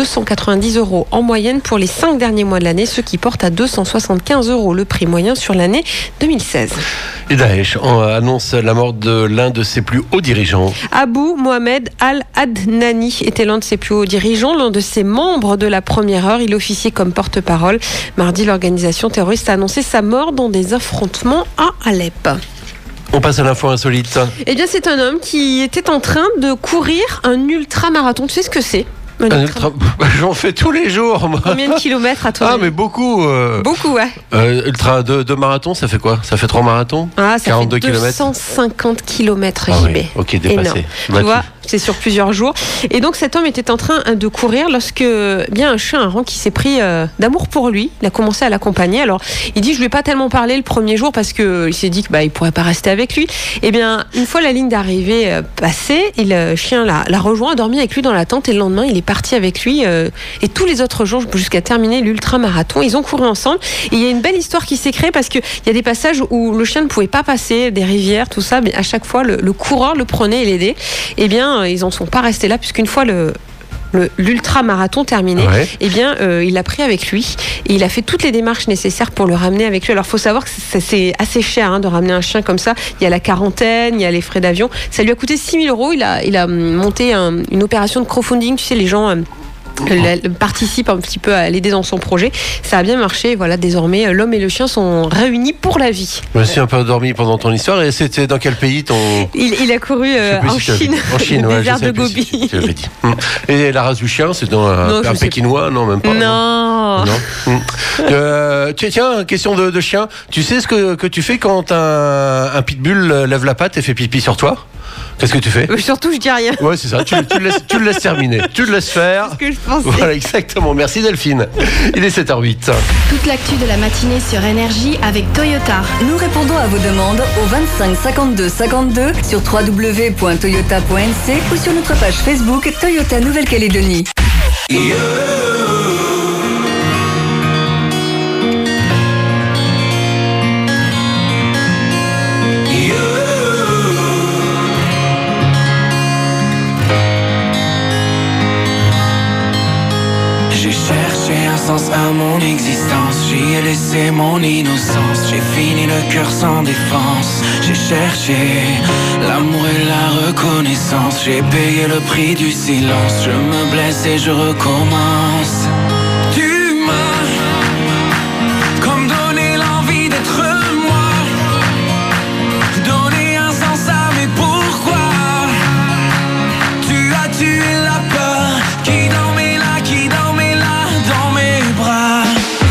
Speaker 7: 290 € en moyenne pour les 5 derniers mois de l'année, ce qui porte à 275 € le prix moyen sur l'année 2016.
Speaker 3: Et Daesh annonce la mort de l'un de ses plus hauts dirigeants.
Speaker 7: Abou Mohamed Al-Adnani était l'un de ses plus hauts dirigeants, l'un de ses membres de la première heure. Il officiait comme porte-parole. Mardi, l'organisation terroriste a annoncé sa mort dans des affrontements à Alep.
Speaker 3: On passe à l'info insolite.
Speaker 7: Eh bien, c'est un homme qui était en train de courir un ultra-marathon. Tu sais ce que c'est ?
Speaker 3: J'en fais tous les jours, moi.
Speaker 7: Combien de kilomètres à toi?
Speaker 3: Ah, mais beaucoup.
Speaker 7: Beaucoup, ouais.
Speaker 3: Ultra de marathon, ça fait quoi? Ça fait 3 marathons?
Speaker 7: Ah, ça
Speaker 3: 42
Speaker 7: fait 250 km JB.
Speaker 3: Oui. Ok, dépassé.
Speaker 7: Énorme. Tu vois, c'est sur plusieurs jours. Et donc cet homme était en train de courir lorsque bien un chien, un rang qui s'est pris d'amour pour lui. Il a commencé à l'accompagner. Alors il dit, je lui ai pas tellement parlé le premier jour parce que il s'est dit que il pourrait pas rester avec lui. Et bien une fois la ligne d'arrivée passée, et le chien l'a rejoint, a dormi avec lui dans la tente et le lendemain il est parti avec lui et tous les autres jours jusqu'à terminer l'ultra-marathon. Ils ont couru ensemble. Et il y a une belle histoire qui s'est créée parce que il y a des passages où le chien ne pouvait pas passer, des rivières, tout ça. Mais à chaque fois le coureur le prenait et l'aidait. Et bien ils en sont pas restés là puisqu'une fois l'ultra-marathon terminé, eh bien, il l'a pris avec lui et il a fait toutes les démarches nécessaires pour le ramener avec lui. Alors, il faut savoir que c'est assez cher de ramener un chien comme ça. Il y a la quarantaine, il y a les frais d'avion. Ça lui a coûté 6 000 €. Il a monté une opération de crowdfunding. Tu sais, les gens participe un petit peu à l'aider dans son projet. Ça a bien marché. Voilà, désormais, l'homme et le chien sont réunis pour la vie.
Speaker 3: Je me suis un peu endormi pendant ton histoire. Et c'était dans quel pays
Speaker 7: Il a couru en Chine.
Speaker 3: En Chine,
Speaker 7: le désert de Gobi.
Speaker 3: Et la race du chien, c'est un Pékinois? Non, même pas.
Speaker 7: Non.
Speaker 3: Tiens, question de chien. Tu sais ce que tu fais quand un pitbull lève la patte et fait pipi sur toi? Qu'est-ce que tu fais?
Speaker 7: Surtout, je dis rien.
Speaker 3: Ouais, c'est ça. Tu le laisses terminer. Tu le laisses faire.
Speaker 7: C'est ce que je pensais.
Speaker 3: Voilà, exactement. Merci Delphine. Il est 7h08.
Speaker 5: Toute l'actu de la matinée sur Énergie avec Toyota.
Speaker 6: Nous répondons à vos demandes au 25 52 52 sur www.toyota.nc ou sur notre page Facebook Toyota Nouvelle-Calédonie.
Speaker 14: À mon existence, j'y ai laissé mon innocence. J'ai fini le cœur sans défense. J'ai cherché l'amour et la reconnaissance. J'ai payé le prix du silence. Je me blesse et je recommence. Tu m'as comme donné l'envie d'être moi, donné un sens à mes pourquoi. Tu as tué la peur qui dormait là, dans mes bras.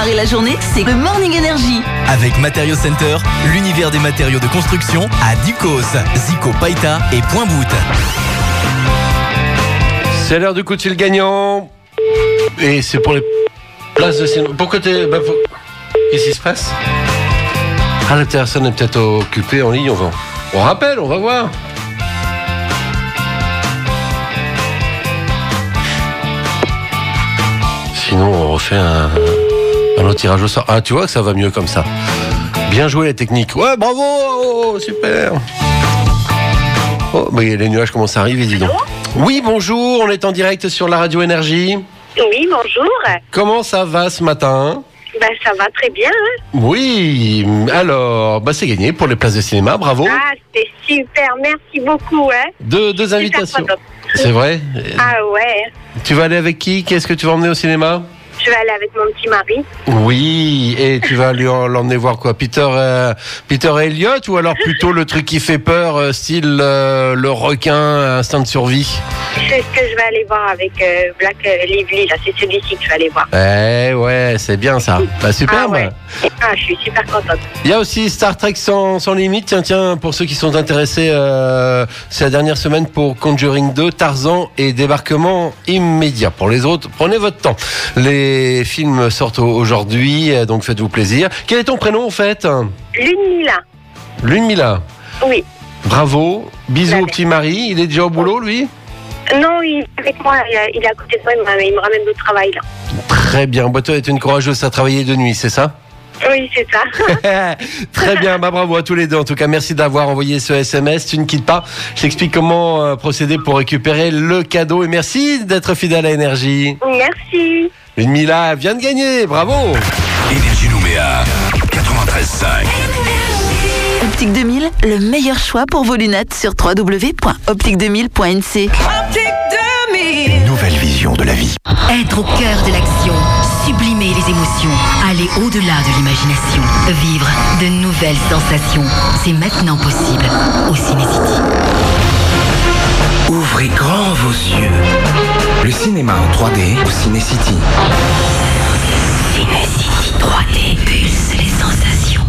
Speaker 8: démarrer la journée, c'est le Morning Energy.
Speaker 9: Avec Matériaux Center, l'univers des matériaux de construction à Ducos, Zico, Païta et Point-Bout.
Speaker 3: C'est l'heure du coup de fil gagnant. Et c'est pour les places de cinéma. Pourquoi qu'est-ce qui se passe? Ah, la personne est peut-être occupée en ligne. On rappelle, on va voir. Sinon, on refait un autre tirage au sort. Ah, tu vois que ça va mieux comme ça. Bien joué la technique. Ouais, bravo, oh, super. Oh, mais les nuages commencent à arriver, dis donc. Oui, bonjour, on est en direct sur la radio Énergie.
Speaker 15: Oui, bonjour.
Speaker 3: Comment ça va ce matin?
Speaker 15: Ben, ça va très bien. Hein?
Speaker 3: Oui, alors, c'est gagné pour les places de cinéma, bravo.
Speaker 15: Ah, c'est super, merci beaucoup. Hein?
Speaker 3: Deux invitations. C'est vrai?
Speaker 15: Ah ouais.
Speaker 3: Tu vas aller avec qui? Qu'est-ce que tu vas emmener au cinéma?
Speaker 15: Je vais aller avec mon petit mari.
Speaker 3: Oui, et tu vas l'emmener voir quoi? Peter Elliot, ou alors plutôt le truc qui fait peur, style le requin, instinct de survie?
Speaker 15: C'est ce que je vais aller voir avec Black Lively, là, c'est celui-ci que je vais aller voir.
Speaker 3: Ouais, c'est bien ça. Superbe.
Speaker 15: Ah, ouais. Ah, je suis super contente.
Speaker 3: Il y a aussi Star Trek sans limite. Tiens, pour ceux qui sont intéressés, c'est la dernière semaine pour Conjuring 2, Tarzan et Débarquement immédiat. Pour les autres, prenez votre temps. Les films sortent aujourd'hui, donc faites-vous plaisir. Quel est ton prénom en fait?
Speaker 15: Lune Mila.
Speaker 3: Lune Mila.
Speaker 15: Oui.
Speaker 3: Bravo. Bisous au petit mari. Il est déjà au boulot, lui?
Speaker 15: Non, il est avec moi. Il est à côté de moi. Il me ramène du travail là.
Speaker 3: Très bien. Toi, tu es une courageuse à travailler de nuit, c'est ça?
Speaker 15: Oui, c'est ça.
Speaker 3: Très bien, bravo à tous les deux. En tout cas, merci d'avoir envoyé ce SMS. Tu ne quittes pas. Je t'explique comment procéder pour récupérer le cadeau. Et merci d'être fidèle à Énergie.
Speaker 15: Merci.
Speaker 3: Une Mila vient de gagner, bravo.
Speaker 4: Énergie Nouméa, 93.5.
Speaker 8: Optique 2000, le meilleur choix pour vos lunettes sur www.optique2000.nc.
Speaker 4: Nouvelle vision de la vie.
Speaker 16: Être au cœur de l'action, sublimer les émotions, aller au-delà de l'imagination, vivre de nouvelles sensations. C'est maintenant possible au Cinécity.
Speaker 14: Ouvrez grand vos yeux. Le cinéma en 3D au Cinécity.
Speaker 16: Cinécity 3D pulse les sensations.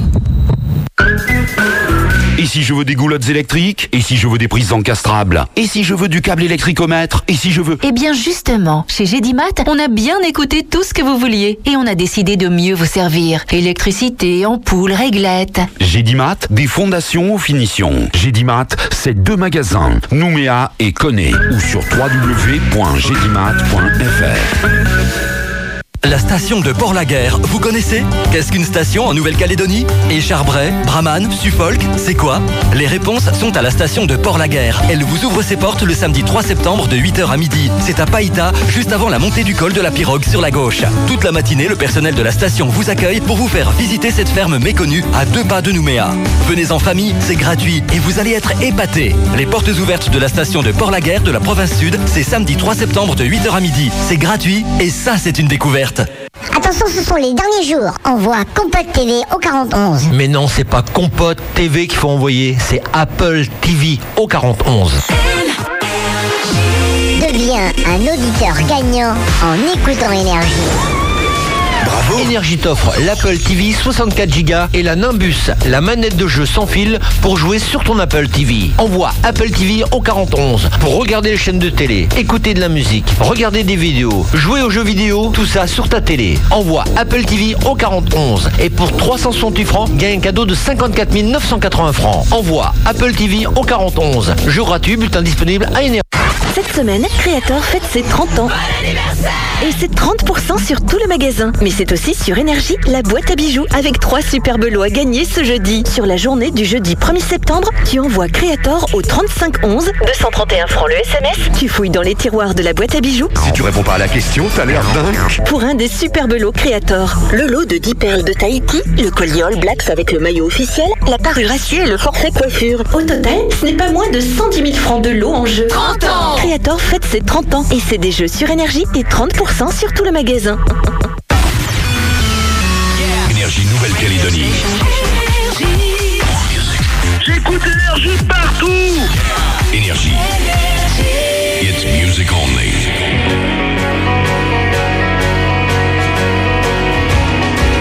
Speaker 4: Et si je veux des goulottes électriques? Et si je veux des prises encastrables? Et si je veux du câble électricomètre? Et si je veux...
Speaker 18: Eh bien justement, chez Gédimat, on a bien écouté tout ce que vous vouliez et on a décidé de mieux vous servir. Électricité, ampoules, réglettes.
Speaker 4: Gédimat, des fondations aux finitions. Gédimat, c'est 2 magasins, Nouméa et Koné, ou sur www.gédimat.fr.
Speaker 9: La station de Port-Laguerre, vous connaissez? Qu'est-ce qu'une station en Nouvelle-Calédonie? Écharbray, Brahman, Suffolk, c'est quoi? Les réponses sont à la station de Port-Laguerre. Elle vous ouvre ses portes le samedi 3 septembre de 8h à midi. C'est à Païta, juste avant la montée du col de la Pirogue sur la gauche. Toute la matinée, le personnel de la station vous accueille pour vous faire visiter cette ferme méconnue à 2 pas de Nouméa. Venez en famille, c'est gratuit et vous allez être épatés. Les portes ouvertes de la station de Port-Laguerre de la province sud, c'est samedi 3 septembre de 8h à midi. C'est gratuit et ça, c'est une découverte.
Speaker 17: Attention, ce sont les derniers jours. Envoie Compote TV au 41.
Speaker 19: Mais non, c'est pas Compote TV qu'il faut envoyer, c'est Apple TV au 41.
Speaker 17: Deviens un auditeur gagnant en écoutant Énergie.
Speaker 19: Bravo. Énergie t'offre l'Apple TV 64 Go et la Nimbus, la manette de jeu sans fil pour jouer sur ton Apple TV. Envoie Apple TV au 41 pour regarder les chaînes de télé, écouter de la musique, regarder des vidéos, jouer aux jeux vidéo, tout ça sur ta télé. Envoie Apple TV au 41 et pour 368 francs, gagne un cadeau de 54 980 francs. Envoie Apple TV au 41. Jeu gratuit, bulletin disponible à Énergie.
Speaker 18: Cette semaine, Creator fête ses 30 ans. Et c'est 30% sur tout le magasin. Mais c'est aussi sur Énergie, la boîte à bijoux, avec 3 superbes lots à gagner ce jeudi. Sur la journée du jeudi 1er septembre, tu envoies Creator au 3511, 231 francs le SMS. Tu fouilles dans les tiroirs de la boîte à bijoux.
Speaker 4: Si tu réponds pas à la question, t'as l'air dingue.
Speaker 18: Pour un des superbes lots Creator. Le lot de 10 perles de Tahiti, le collier All Blacks avec le maillot officiel, la parure acier et le forfait coiffure. Au total, ce n'est pas moins de 110 000 francs de lot en jeu.
Speaker 16: 30 ans!
Speaker 18: Creator fête ses 30 ans et c'est des jeux sur Énergie et 30% sur tout le magasin.
Speaker 4: Énergie Nouvelle-Calédonie.
Speaker 13: J'écoute Énergie partout.
Speaker 4: Énergie. It's music only.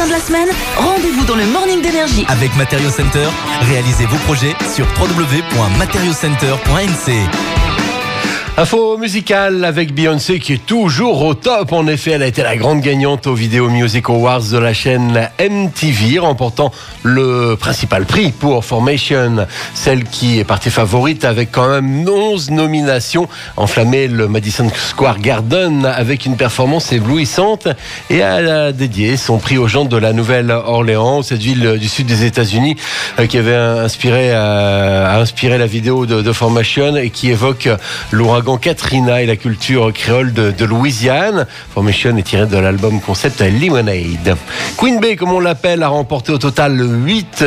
Speaker 18: de la semaine, rendez-vous dans le Morning d'Énergie.
Speaker 9: Avec Material Center, réalisez vos projets sur www.materialcenter.nc.
Speaker 3: Info musicale avec Beyoncé qui est toujours au top. En effet, elle a été la grande gagnante aux Video Music Awards de la chaîne MTV, remportant le principal prix pour Formation. Celle qui est partie favorite avec quand même 11 nominations, enflammé le Madison Square Garden avec une performance éblouissante, et elle a dédié son prix aux gens de la Nouvelle-Orléans, cette ville du sud des États-Unis qui avait inspiré la vidéo de Formation et qui évoque l'ouragan Katrina et la culture créole de Louisiane. Formation est tiré de l'album concept Lemonade. Queen Bey, comme on l'appelle, a remporté au total 8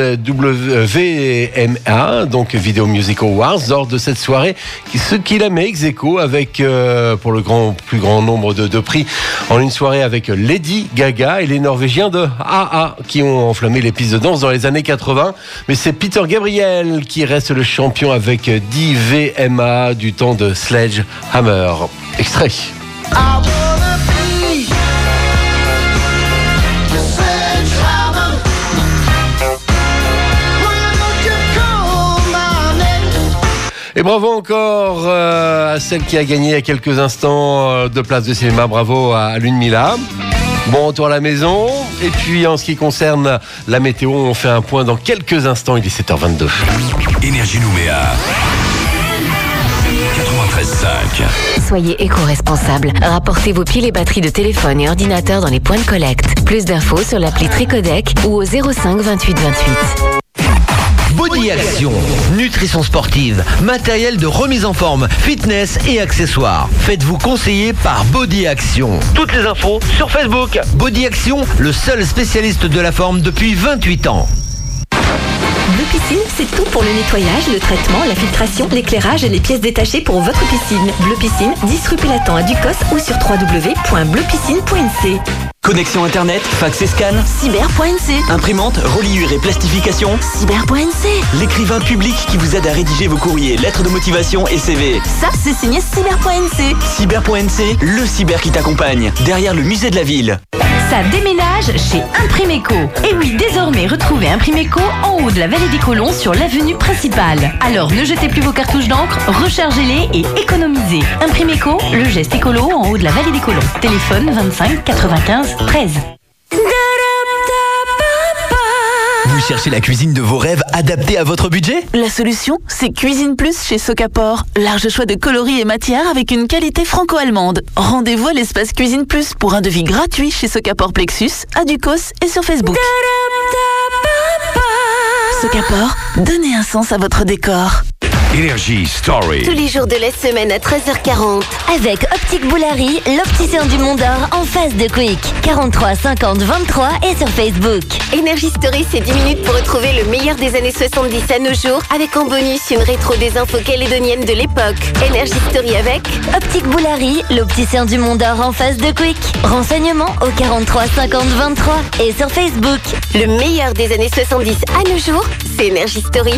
Speaker 3: VMA, donc Video Music Awards, lors de cette soirée, ce qui la met ex aequo avec, pour le plus grand nombre de prix, en une soirée avec Lady Gaga et les Norvégiens de AA, qui ont enflammé les pistes de danse dans les années 80. Mais c'est Peter Gabriel qui reste le champion avec 10 VMA du temps de Sledgehammer. Extrait. Et bravo encore à celle qui a gagné il y a quelques instants de place de cinéma. Bravo à Lunmila. Bon retour à la maison. Et puis en ce qui concerne la météo, on fait un point dans quelques instants. Il est 7h22.
Speaker 4: Énergie Nouméa 93.5.
Speaker 16: Soyez éco-responsable. Rapportez vos piles et batteries de téléphone et ordinateurs dans les points de collecte. Plus d'infos sur l'appli Tricodec ou au 05 28 28.
Speaker 19: Body Action, nutrition sportive, matériel de remise en forme, fitness et accessoires. Faites-vous conseiller par Body Action. Toutes les infos sur Facebook. Body Action, le seul spécialiste de la forme depuis 28 ans.
Speaker 18: Bleu Piscine, c'est tout pour le nettoyage, le traitement, la filtration, l'éclairage et les pièces détachées pour votre piscine. Bleu Piscine, 10 rue Pélatan à Ducos ou sur www.bleupiscine.nc.
Speaker 23: Connexion Internet, fax et scan,
Speaker 18: cyber.nc.
Speaker 23: imprimante, reliure et plastification,
Speaker 18: cyber.nc.
Speaker 23: l'écrivain public qui vous aide à rédiger vos courriers, lettres de motivation et CV.
Speaker 18: Ça, c'est signé cyber.nc.
Speaker 23: Cyber.nc, le cyber qui t'accompagne, derrière le musée de la ville.
Speaker 18: Ça déménage chez Imprimeco. Et oui, désormais, retrouvez Imprimeco en haut de la vallée des Colons sur l'avenue principale. Alors ne jetez plus vos cartouches d'encre, rechargez-les et économisez. Imprimeco, le geste écolo en haut de la vallée des Colons. Téléphone 25 95 13.
Speaker 9: Vous cherchez la cuisine de vos rêves adaptée à votre budget?
Speaker 8: La solution, c'est Cuisine Plus chez Socapor. Large choix de coloris et matières avec une qualité franco-allemande. Rendez-vous à l'espace Cuisine Plus pour un devis gratuit chez Socapor Plexus, à Ducos et sur Facebook. Socapor, donnez un sens à votre décor.
Speaker 4: Énergie Story.
Speaker 11: Tous les jours de la semaine à 13h40. Avec Optique Boulari, l'opticien du Mont d'Or en face de Quick. 43 50 23 et sur Facebook. Énergie Story, c'est 10 minutes pour retrouver le meilleur des années 70 à nos jours. Avec en bonus une rétro des infos calédoniennes de l'époque. Énergie Story avec Optique Boulari, l'opticien du Mont d'Or en face de Quick. Renseignements au 43 50 23 et sur Facebook. Le meilleur des années 70 à nos jours, c'est Énergie Story.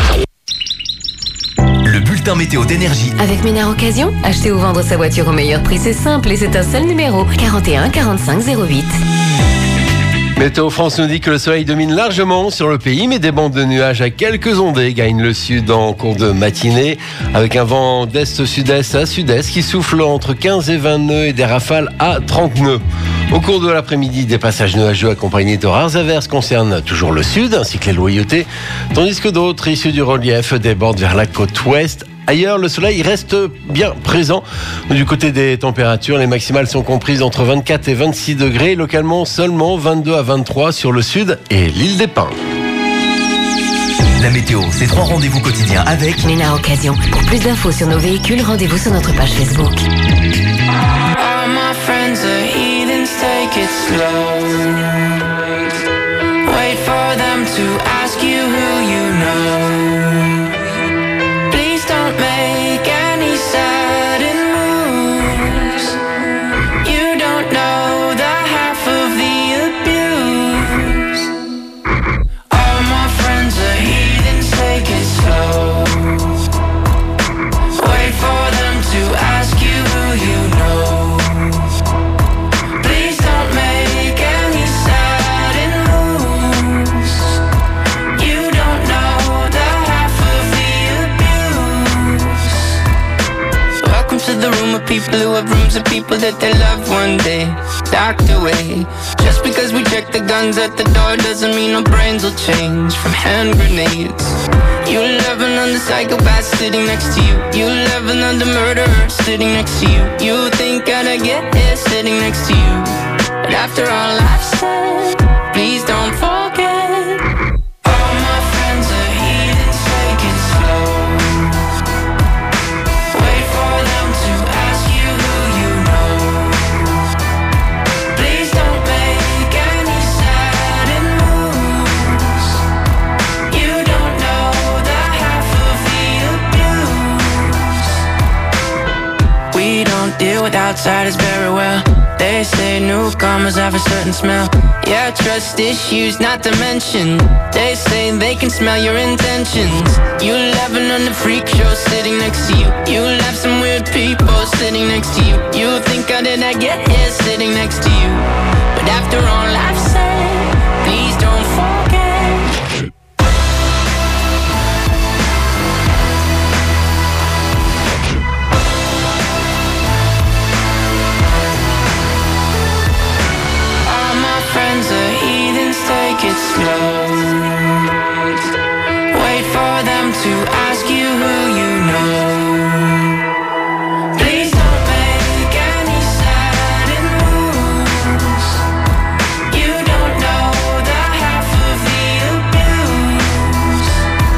Speaker 9: Le bulletin météo d'Énergie.
Speaker 16: Avec Ménard Occasion, acheter ou vendre sa voiture au meilleur prix, c'est simple et c'est un seul numéro. 41 45 08.
Speaker 3: Météo France nous dit que le soleil domine largement sur le pays, mais des bandes de nuages à quelques ondées gagnent le sud en cours de matinée, avec un vent d'est-sud-est à sud-est qui souffle entre 15 et 20 nœuds et des rafales à 30 nœuds. Au cours de l'après-midi, des passages nuageux accompagnés de rares averses concernent toujours le sud, ainsi que les loyautés, tandis que d'autres, issus du relief, débordent vers la côte ouest. Ailleurs, le soleil reste bien présent. Du côté des températures, les maximales sont comprises entre 24 et 26 degrés, localement seulement 22 à 23 sur le sud et l'île des Pins.
Speaker 9: La météo, c'est 3 rendez-vous quotidiens avec
Speaker 16: Ménard Occasion. Pour plus d'infos sur nos véhicules, rendez-vous sur notre page Facebook.
Speaker 14: All my friends are heathens, take it slow. Wait for them to ask you who you know. Please don't make any sudden moves. You don't know the half of the abuse. All my friends are heathens, take it slow. Wait for them to ask you who you blew up rooms of people that they loved one day docked away. Just because we check the guns at the door doesn't mean our brains will change from hand grenades. You laughing on the psychopath sitting next to you. You laughing on the murderer sitting next to you. You think I'd get here sitting next to you. But after all I've said, please don't forget. All my friends are heathens, take it slow. Wait for them to ask you who you know. Please don't make any sudden moves. You don't know the half of the abuse. We don't deal with outsiders very well. They say newcomers have a certain smell. Yeah, trust issues not to mention. They say they can smell your intentions. You laughing on the freak show sitting next to you. You laugh some weird people sitting next to you. You think how did I get here sitting next to you. But after all I've said, please don't forget. Friends are heathens, take it slow. Wait for them to ask you who you know. Please don't make any sudden moves. You don't know the half of the abuse.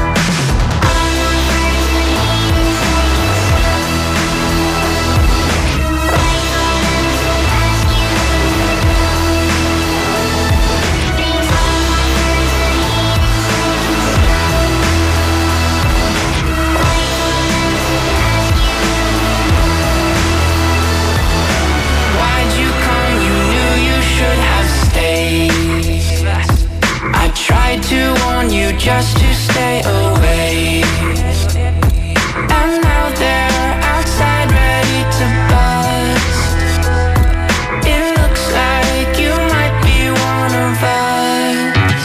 Speaker 14: I tried to warn you just to stay away. And now they're outside ready to bust. It looks like you might be one of us.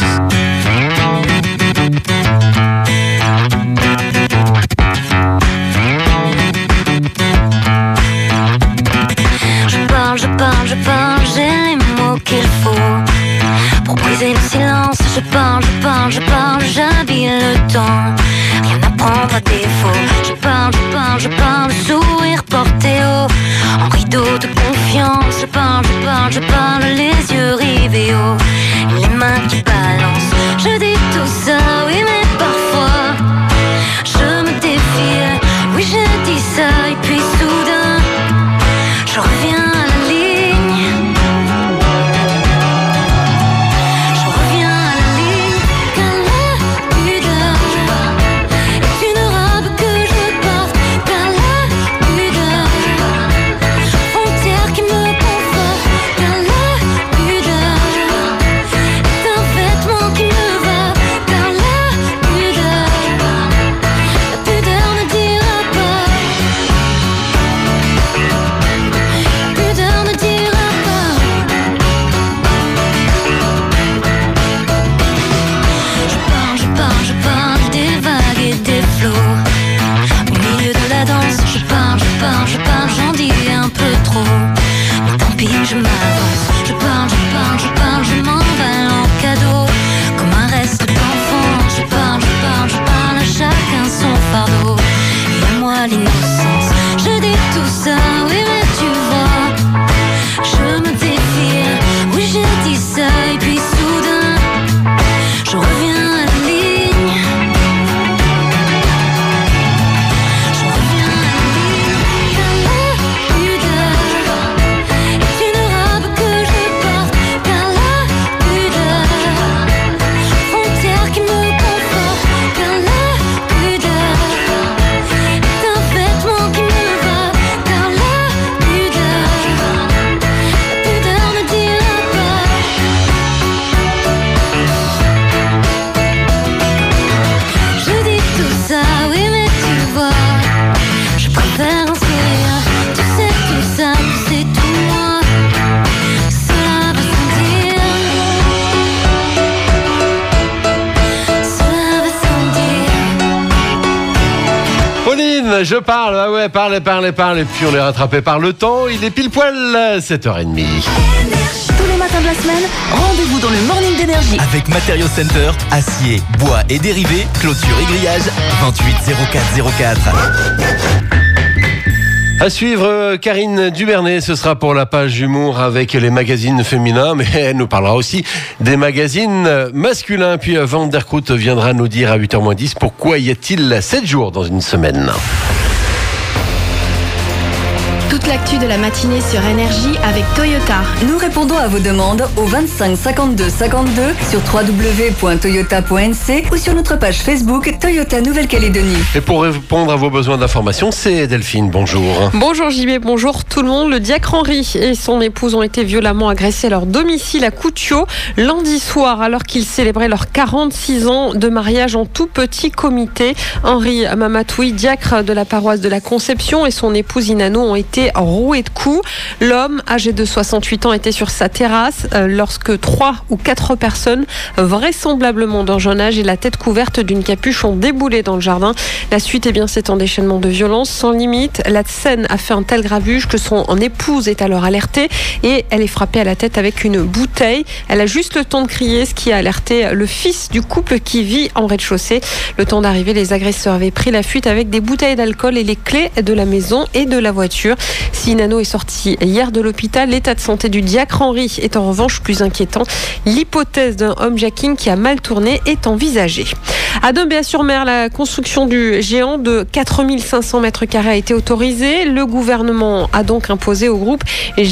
Speaker 10: Je parle, j'ai les mots qu'il faut pour briser le silence. Je parle, j'habille le temps. Rien à prendre à défaut. Je parle, sourire porté haut, en rideau de confiance. Je parle, les yeux rivés haut, les mains qui balancent. Je dis tout ça, oui, mais parfois je me défile. Oui, je dis ça, et puis soudain, je reviens à la ligne. Je reviens à la ligne. Car la pudeur est une robe que je porte. Car la pudeur, frontière qui me conforte. Car la pudeur est un vêtement qui me va. Car la pudeur ne dira pas. Pudeur ne dira pas. Je parle des vagues et des flots. Au milieu de la danse, je parle, j'en dis un peu trop. Mais tant pis, je m'avance. Je parle, je m'emballe en cadeau. Comme un reste d'enfant. Je parle, à chacun son fardeau. Et à moi l'innocence. Je dis tout ça, oui, mais tu vois, je me défile. Oui, j'ai dit ça, et puis soudain, je reviens à la ligne. Je reviens à la ligne. Car la pudeur est une robe que je porte. Car la pudeur, frontière qui me conforte. Car la pudeur est un vêtement qui me va. Car la pudeur ne dira pas. Je dis tout ça, oui, mais tu vois, je préfère un sourire. Tu sais tout ça, tu sais tout moi. Cela va sans dire. Cela va sans dire.
Speaker 3: Pauline, je parle, ah ouais, parle, et puis on est rattrapé par le temps. Il est pile poil 7h30.
Speaker 18: Tous les matins de la semaine, rendez-vous dans le Morning d'Énergie.
Speaker 9: Avec Matériaux Center, acier, bois et dérivés, clôture et grillage, 28 04 04.
Speaker 3: À suivre, Karine Dubernet, ce sera pour la page humour avec les magazines féminins, mais elle nous parlera aussi des magazines masculins. Puis Van der Kroot viendra nous dire à 8h10 pourquoi y a-t-il 7 jours dans une semaine.
Speaker 5: Toute l'actu de la matinée sur Énergie avec Toyota.
Speaker 6: Nous répondons à vos demandes au 25 52 52 sur www.toyota.nc ou sur notre page Facebook Toyota Nouvelle-Calédonie.
Speaker 3: Et pour répondre à vos besoins d'information, c'est Delphine, bonjour.
Speaker 7: Bonjour JB, bonjour tout le monde. Le diacre Henri et son épouse ont été violemment agressés à leur domicile à Coutiaux lundi soir alors qu'ils célébraient leurs 46 ans de mariage en tout petit comité. Henri Mamatoui, diacre de la paroisse de la Conception, et son épouse Inano ont été roué de coups. L'homme, âgé de 68 ans, était sur sa terrasse lorsque 3 ou 4 personnes, vraisemblablement d'un jeune âge et la tête couverte d'une capuche, ont déboulé dans le jardin. La suite, c'est un déchaînement de violence sans limite. La scène a fait un tel grabuge que son épouse est alors alertée et elle est frappée à la tête avec une bouteille. Elle a juste le temps de crier, ce qui a alerté le fils du couple qui vit en rez-de-chaussée. Le temps d'arriver, les agresseurs avaient pris la fuite avec des bouteilles d'alcool et les clés de la maison et de la voiture. Si Nano est sorti hier de l'hôpital, l'état de santé du diacre Henri est en revanche plus inquiétant. L'hypothèse d'un homejacking qui a mal tourné est envisagée. À Dombéa-sur-Mer, la construction du géant de 4500 mètres carrés a été autorisée. Le gouvernement a donc imposé au groupe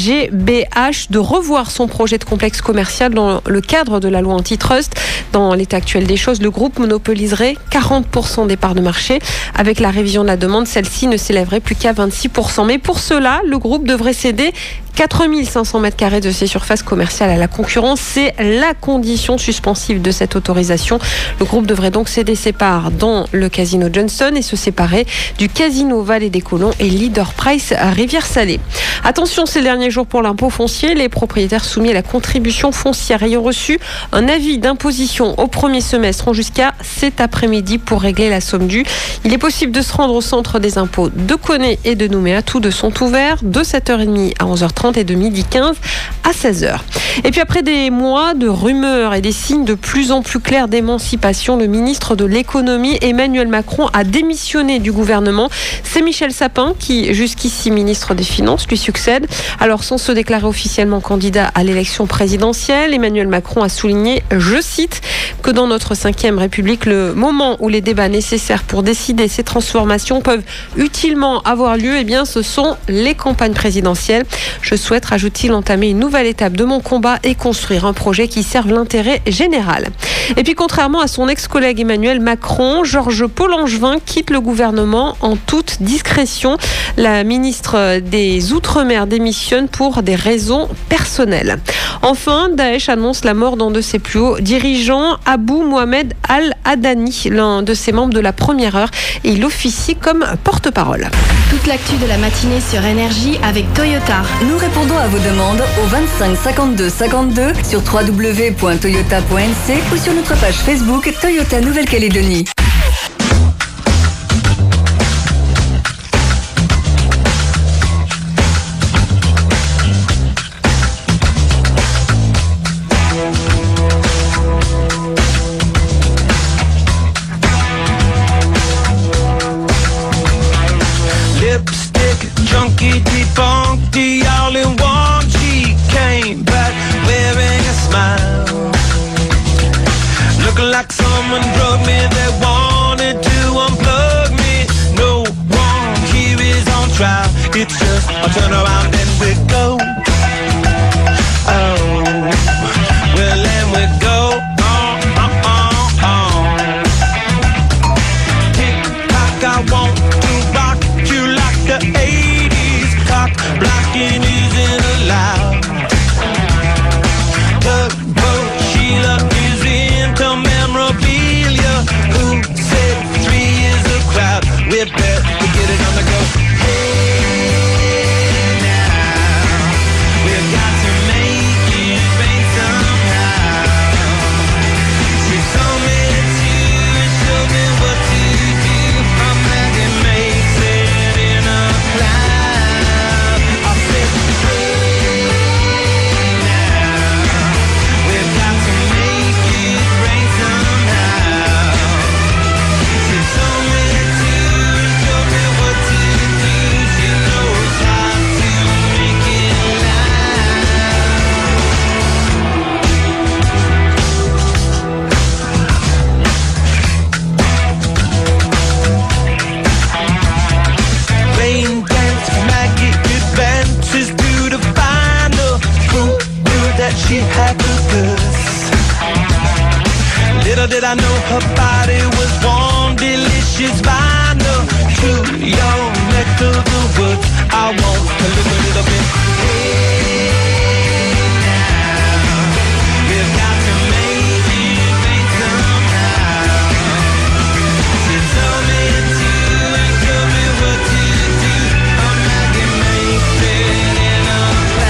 Speaker 7: GBH de revoir son projet de complexe commercial dans le cadre de la loi antitrust. Dans l'état actuel des choses, le groupe monopoliserait 40% des parts de marché. Avec la révision de la demande, celle-ci ne s'élèverait plus qu'à 26%. Mais pour cela, le groupe devrait céder 4500 mètres carrés de ses surfaces commerciales à la concurrence. C'est la condition suspensive de cette autorisation. Le groupe devrait donc céder ses parts dans le Casino Johnson et se séparer du Casino Vallée des Colons et Leader Price à Rivière-Salée. Attention, ces derniers jours pour l'impôt foncier, les propriétaires soumis à la contribution foncière ayant reçu un avis d'imposition au premier semestre ont jusqu'à cet après-midi pour régler la somme due. Il est possible de se rendre au centre des impôts de Conet et de Nouméa. Tous deux sont ouverts de 7h30 à 11h30 et de 12h15 à 16h. Et puis après des mois de rumeurs et des signes de plus en plus clairs d'émancipation, le ministre de l'économie Emmanuel Macron a démissionné du gouvernement. C'est Michel Sapin qui, jusqu'ici ministre des Finances, lui succède. Alors sans se déclarer officiellement candidat à l'élection présidentielle, Emmanuel Macron a souligné, je cite, que dans notre 5e République, le moment où les débats nécessaires pour décider ces transformations peuvent utilement avoir lieu, ce sont les campagnes présidentielles. Je souhaite, rajoute-t-il, entamer une nouvelle étape de mon combat et construire un projet qui serve l'intérêt général. Et puis, contrairement à son ex-collègue Emmanuel Macron, Georges Paul-Langevin quitte le gouvernement en toute discrétion. La ministre des Outre-mer démissionne pour des raisons personnelles. Enfin, Daesh annonce la mort d'un de ses plus hauts dirigeants, Abou Mohamed Al-Adani, l'un de ses membres de la première heure, et il officie comme porte-parole.
Speaker 5: Toute l'actu de la matinée sur Énergie avec Toyota.
Speaker 6: Nous répondons à vos demandes au 25 52 52 sur www.toyota.nc ou sur notre page Facebook Toyota Nouvelle-Calédonie.
Speaker 13: Funky all in one, she came back wearing a smile, looking like someone drugged me. They wanted to unplug me. No one here is on trial. It's just a turn around and we go. Oh, well, and we go. Tick tock, I want to rock you like the 80s. Blocking isn't allowed. Tugboat Sheila is into memorabilia. Who said 3 is a crowd? We better get it on the go. Hey now. she had the goods. Little did I know her body was warm, delicious vinyl to your neck of the woods. I want a little bit. Hey, now we've got to make it rain somehow. She told me to and told me what to do. I'm like a mason in a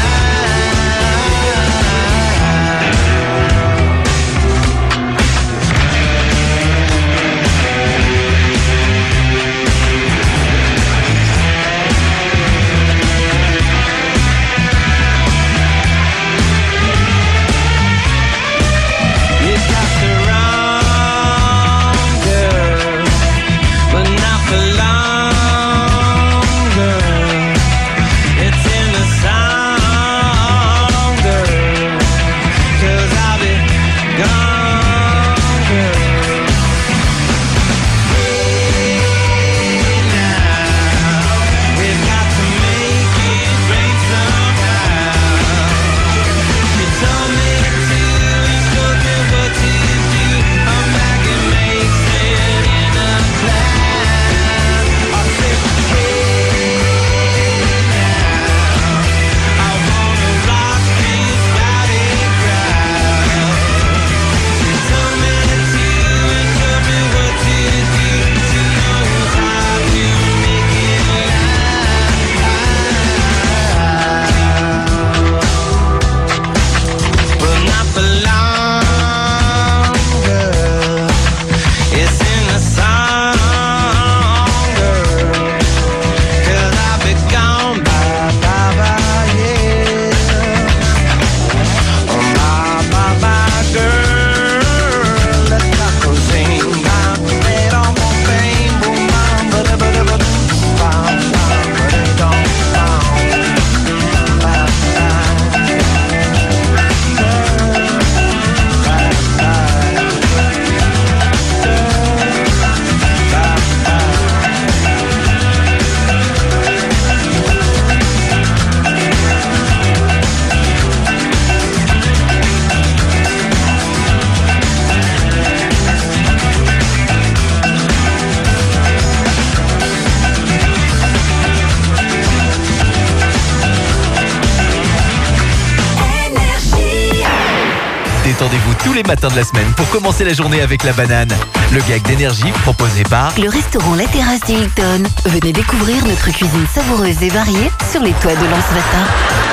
Speaker 9: Détendez-vous tous les matins de la semaine pour commencer la journée avec la banane. Le gag d'énergie proposé par
Speaker 11: le restaurant La Terrasse du Hilton. Venez découvrir notre cuisine savoureuse et variée sur les toits de Lens-Vatin.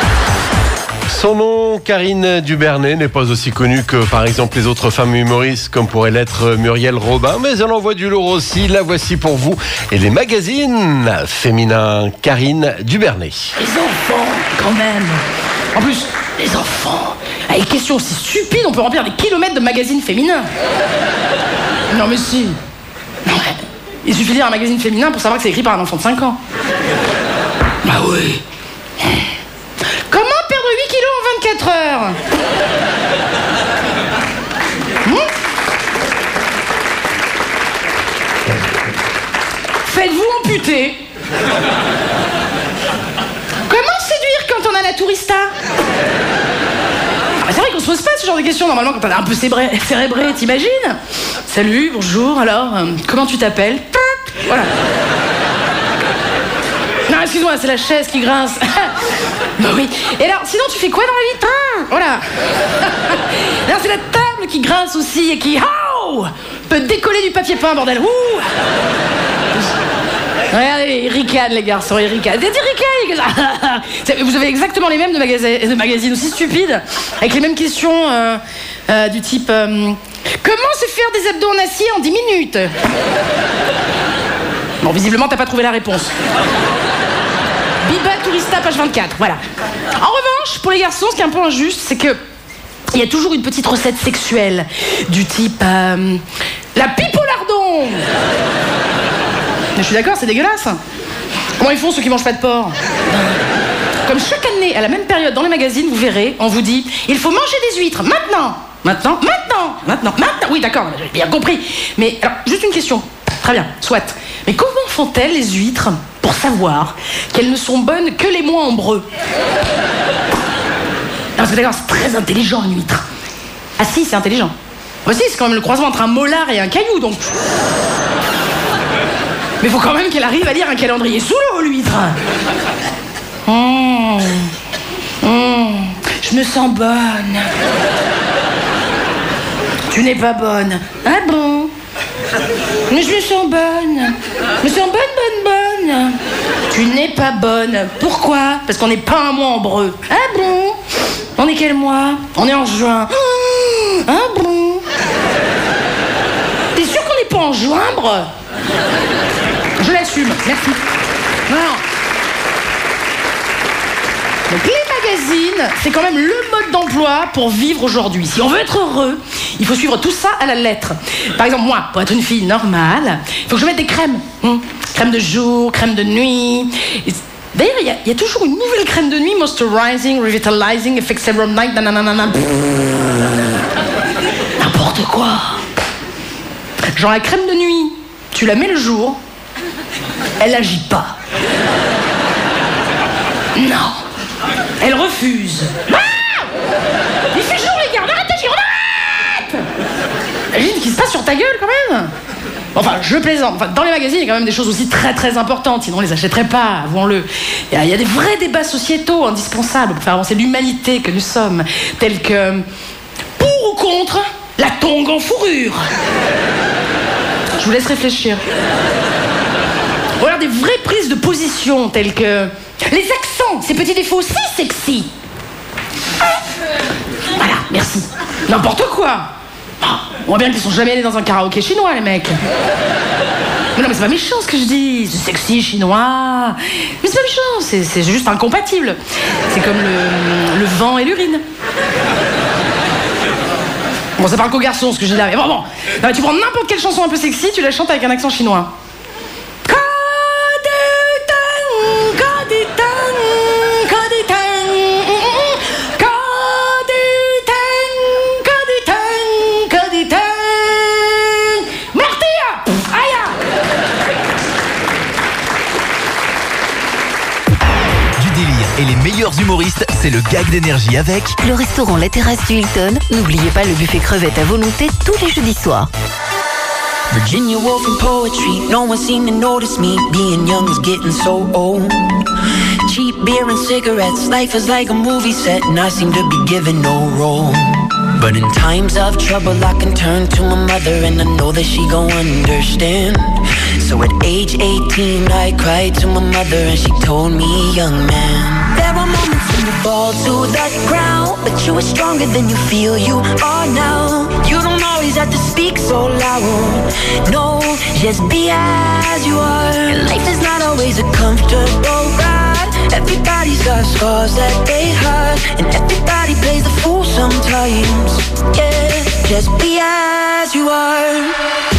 Speaker 3: Son nom, Karine Dubernay, n'est pas aussi connu que par exemple les autres femmes humoristes comme pourrait l'être Muriel Robin, mais elle envoie du lourd aussi. La voici pour vous et les magazines féminins. Karine Dubernay.
Speaker 2: Les enfants, quand même. En plus, les enfants. Avec questions aussi stupides, on peut remplir des kilomètres de magazines féminins. Non mais si. Non mais, il suffit de lire un magazine féminin pour savoir que c'est écrit par un enfant de 5 ans. Bah oui. Comment perdre 8 kilos en 24 heures? Faites-vous amputer? Comment séduire quand on a la tourista? C'est vrai qu'on se pose pas ce genre de questions normalement quand on est un peu cérébré, t'imagines? Salut, bonjour, alors, comment tu t'appelles? Voilà. Non, excuse-moi, c'est la chaise qui grince. Bah oui. Et alors, sinon, tu fais quoi dans la vie? Voilà. Alors, c'est la table qui grince aussi et qui, peut décoller du papier peint, bordel. Ouh. Regardez, ils ricanent, les garçons, ils ricanent. Vous avez exactement les mêmes de magazines aussi stupides, avec les mêmes questions du type comment se faire des abdos en acier en 10 minutes? Bon, visiblement, t'as pas trouvé la réponse. Biba Tourista, page 24, voilà. En revanche, pour les garçons, ce qui est un peu injuste, c'est que il y a toujours une petite recette sexuelle du type la pipe au lardon. Je suis d'accord, c'est dégueulasse. Comment ils font ceux qui mangent pas de porc? Comme chaque année, à la même période dans les magazines, vous verrez, on vous dit il faut manger des huîtres maintenant. Oui, d'accord, j'ai bien compris. Mais alors, juste une question. Très bien, soit. Mais comment font-elles les huîtres pour savoir qu'elles ne sont bonnes que les mois ambreux? parce que d'accord, c'est très intelligent une huître. Ah si, c'est intelligent. Aussi, c'est quand même le croisement entre un molar et un caillou, donc. Mais faut quand même qu'elle arrive à lire un calendrier sous l'eau, l'huître. Je me sens bonne. Tu n'es pas bonne. Ah bon? Mais je me sens bonne. Je me sens bonne. Tu n'es pas bonne. Pourquoi? Parce qu'on n'est pas un mois en breu. Ah bon? On est quel mois? On est en juin. Ah bon? T'es sûr qu'on n'est pas en juin? Je l'assume, merci. Non. Donc les magazines, c'est quand même le mode d'emploi pour vivre aujourd'hui. Si on veut être heureux, il faut suivre tout ça à la lettre. Par exemple, moi, pour être une fille normale, il faut que je mette des crèmes. Crème de jour, crème de nuit. D'ailleurs, il y a toujours une nouvelle crème de nuit, moisturizing, revitalizing, effect serum night, nanana. N'importe quoi. Genre la crème de nuit, tu la mets le jour, elle agit pas. Non. Elle refuse. Ah! Il fait jour, les gars, on arrête d'agir, on arrête! Imagine ce qui se passe sur ta gueule, quand même. Enfin, je plaisante. Enfin, dans les magazines, il y a quand même des choses aussi très très importantes, sinon on les achèterait pas, avouons-le. Il y a des vrais débats sociétaux indispensables pour faire avancer l'humanité que nous sommes, tels que pour ou contre la tongue en fourrure. Je vous laisse réfléchir. Ou alors des vraies prises de position, telles que les accents, ces petits défauts si sexy. Voilà, merci. N'importe quoi. On voit bien qu'ils sont jamais allés dans un karaoké chinois, les mecs. Mais non, mais c'est pas méchant ce que je dis. C'est sexy, chinois. Mais c'est pas méchant, c'est juste incompatible. C'est comme le vent et l'urine. Bon, ça parle qu'aux garçons, ce que je dis là. Mais bon. Non, mais tu prends n'importe quelle chanson un peu sexy, tu la chantes avec un accent chinois.
Speaker 9: Et les meilleurs humoristes, c'est le gag d'énergie avec
Speaker 11: le restaurant La Terrasse du Hilton. N'oubliez pas le buffet crevettes à volonté tous les jeudis soirs.
Speaker 14: Virginia Woolf in poetry, no one seemed to notice me. Being young is getting so old. Cheap beer and cigarettes, life is like a movie set, and I seem to be given no role. But in times of trouble I can turn to my mother, and I know that she gon' understand. So at age 18 I cried to my mother, and she told me, young man, there are moments when you fall to the ground, but you are stronger than you feel you are now. You don't always have to speak so loud. No, just be as you are. Life is not always a comfortable ride. Everybody's got scars that they hide, and everybody plays the fool sometimes. Yeah, just be as you are.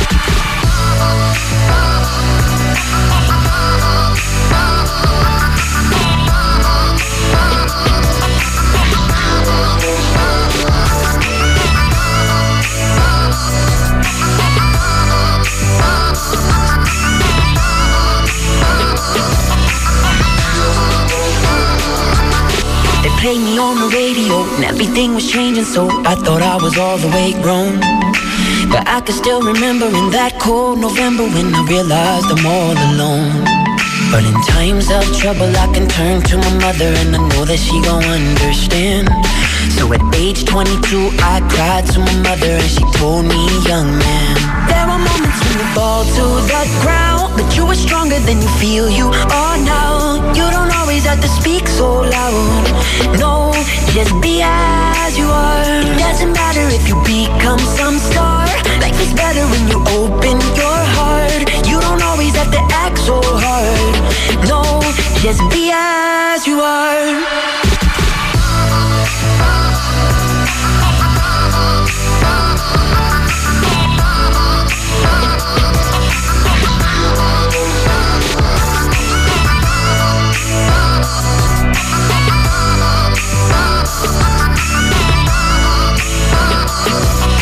Speaker 14: Played me on the radio and everything was changing, so I thought I was all the way grown. But I can still remember in that cold November when I realized I'm all alone. But in times of trouble I can turn to my mother, and I know that she gon' understand. So at age 22 I cried to my mother, and she told me, young man, there are moments when you fall to the ground, but you are stronger than you feel you are now. You don't always have to speak so loud. No, just be as you are. It doesn't matter if you become some star. Life is better when you open your heart. You don't always have to act so hard. No, just be as you are.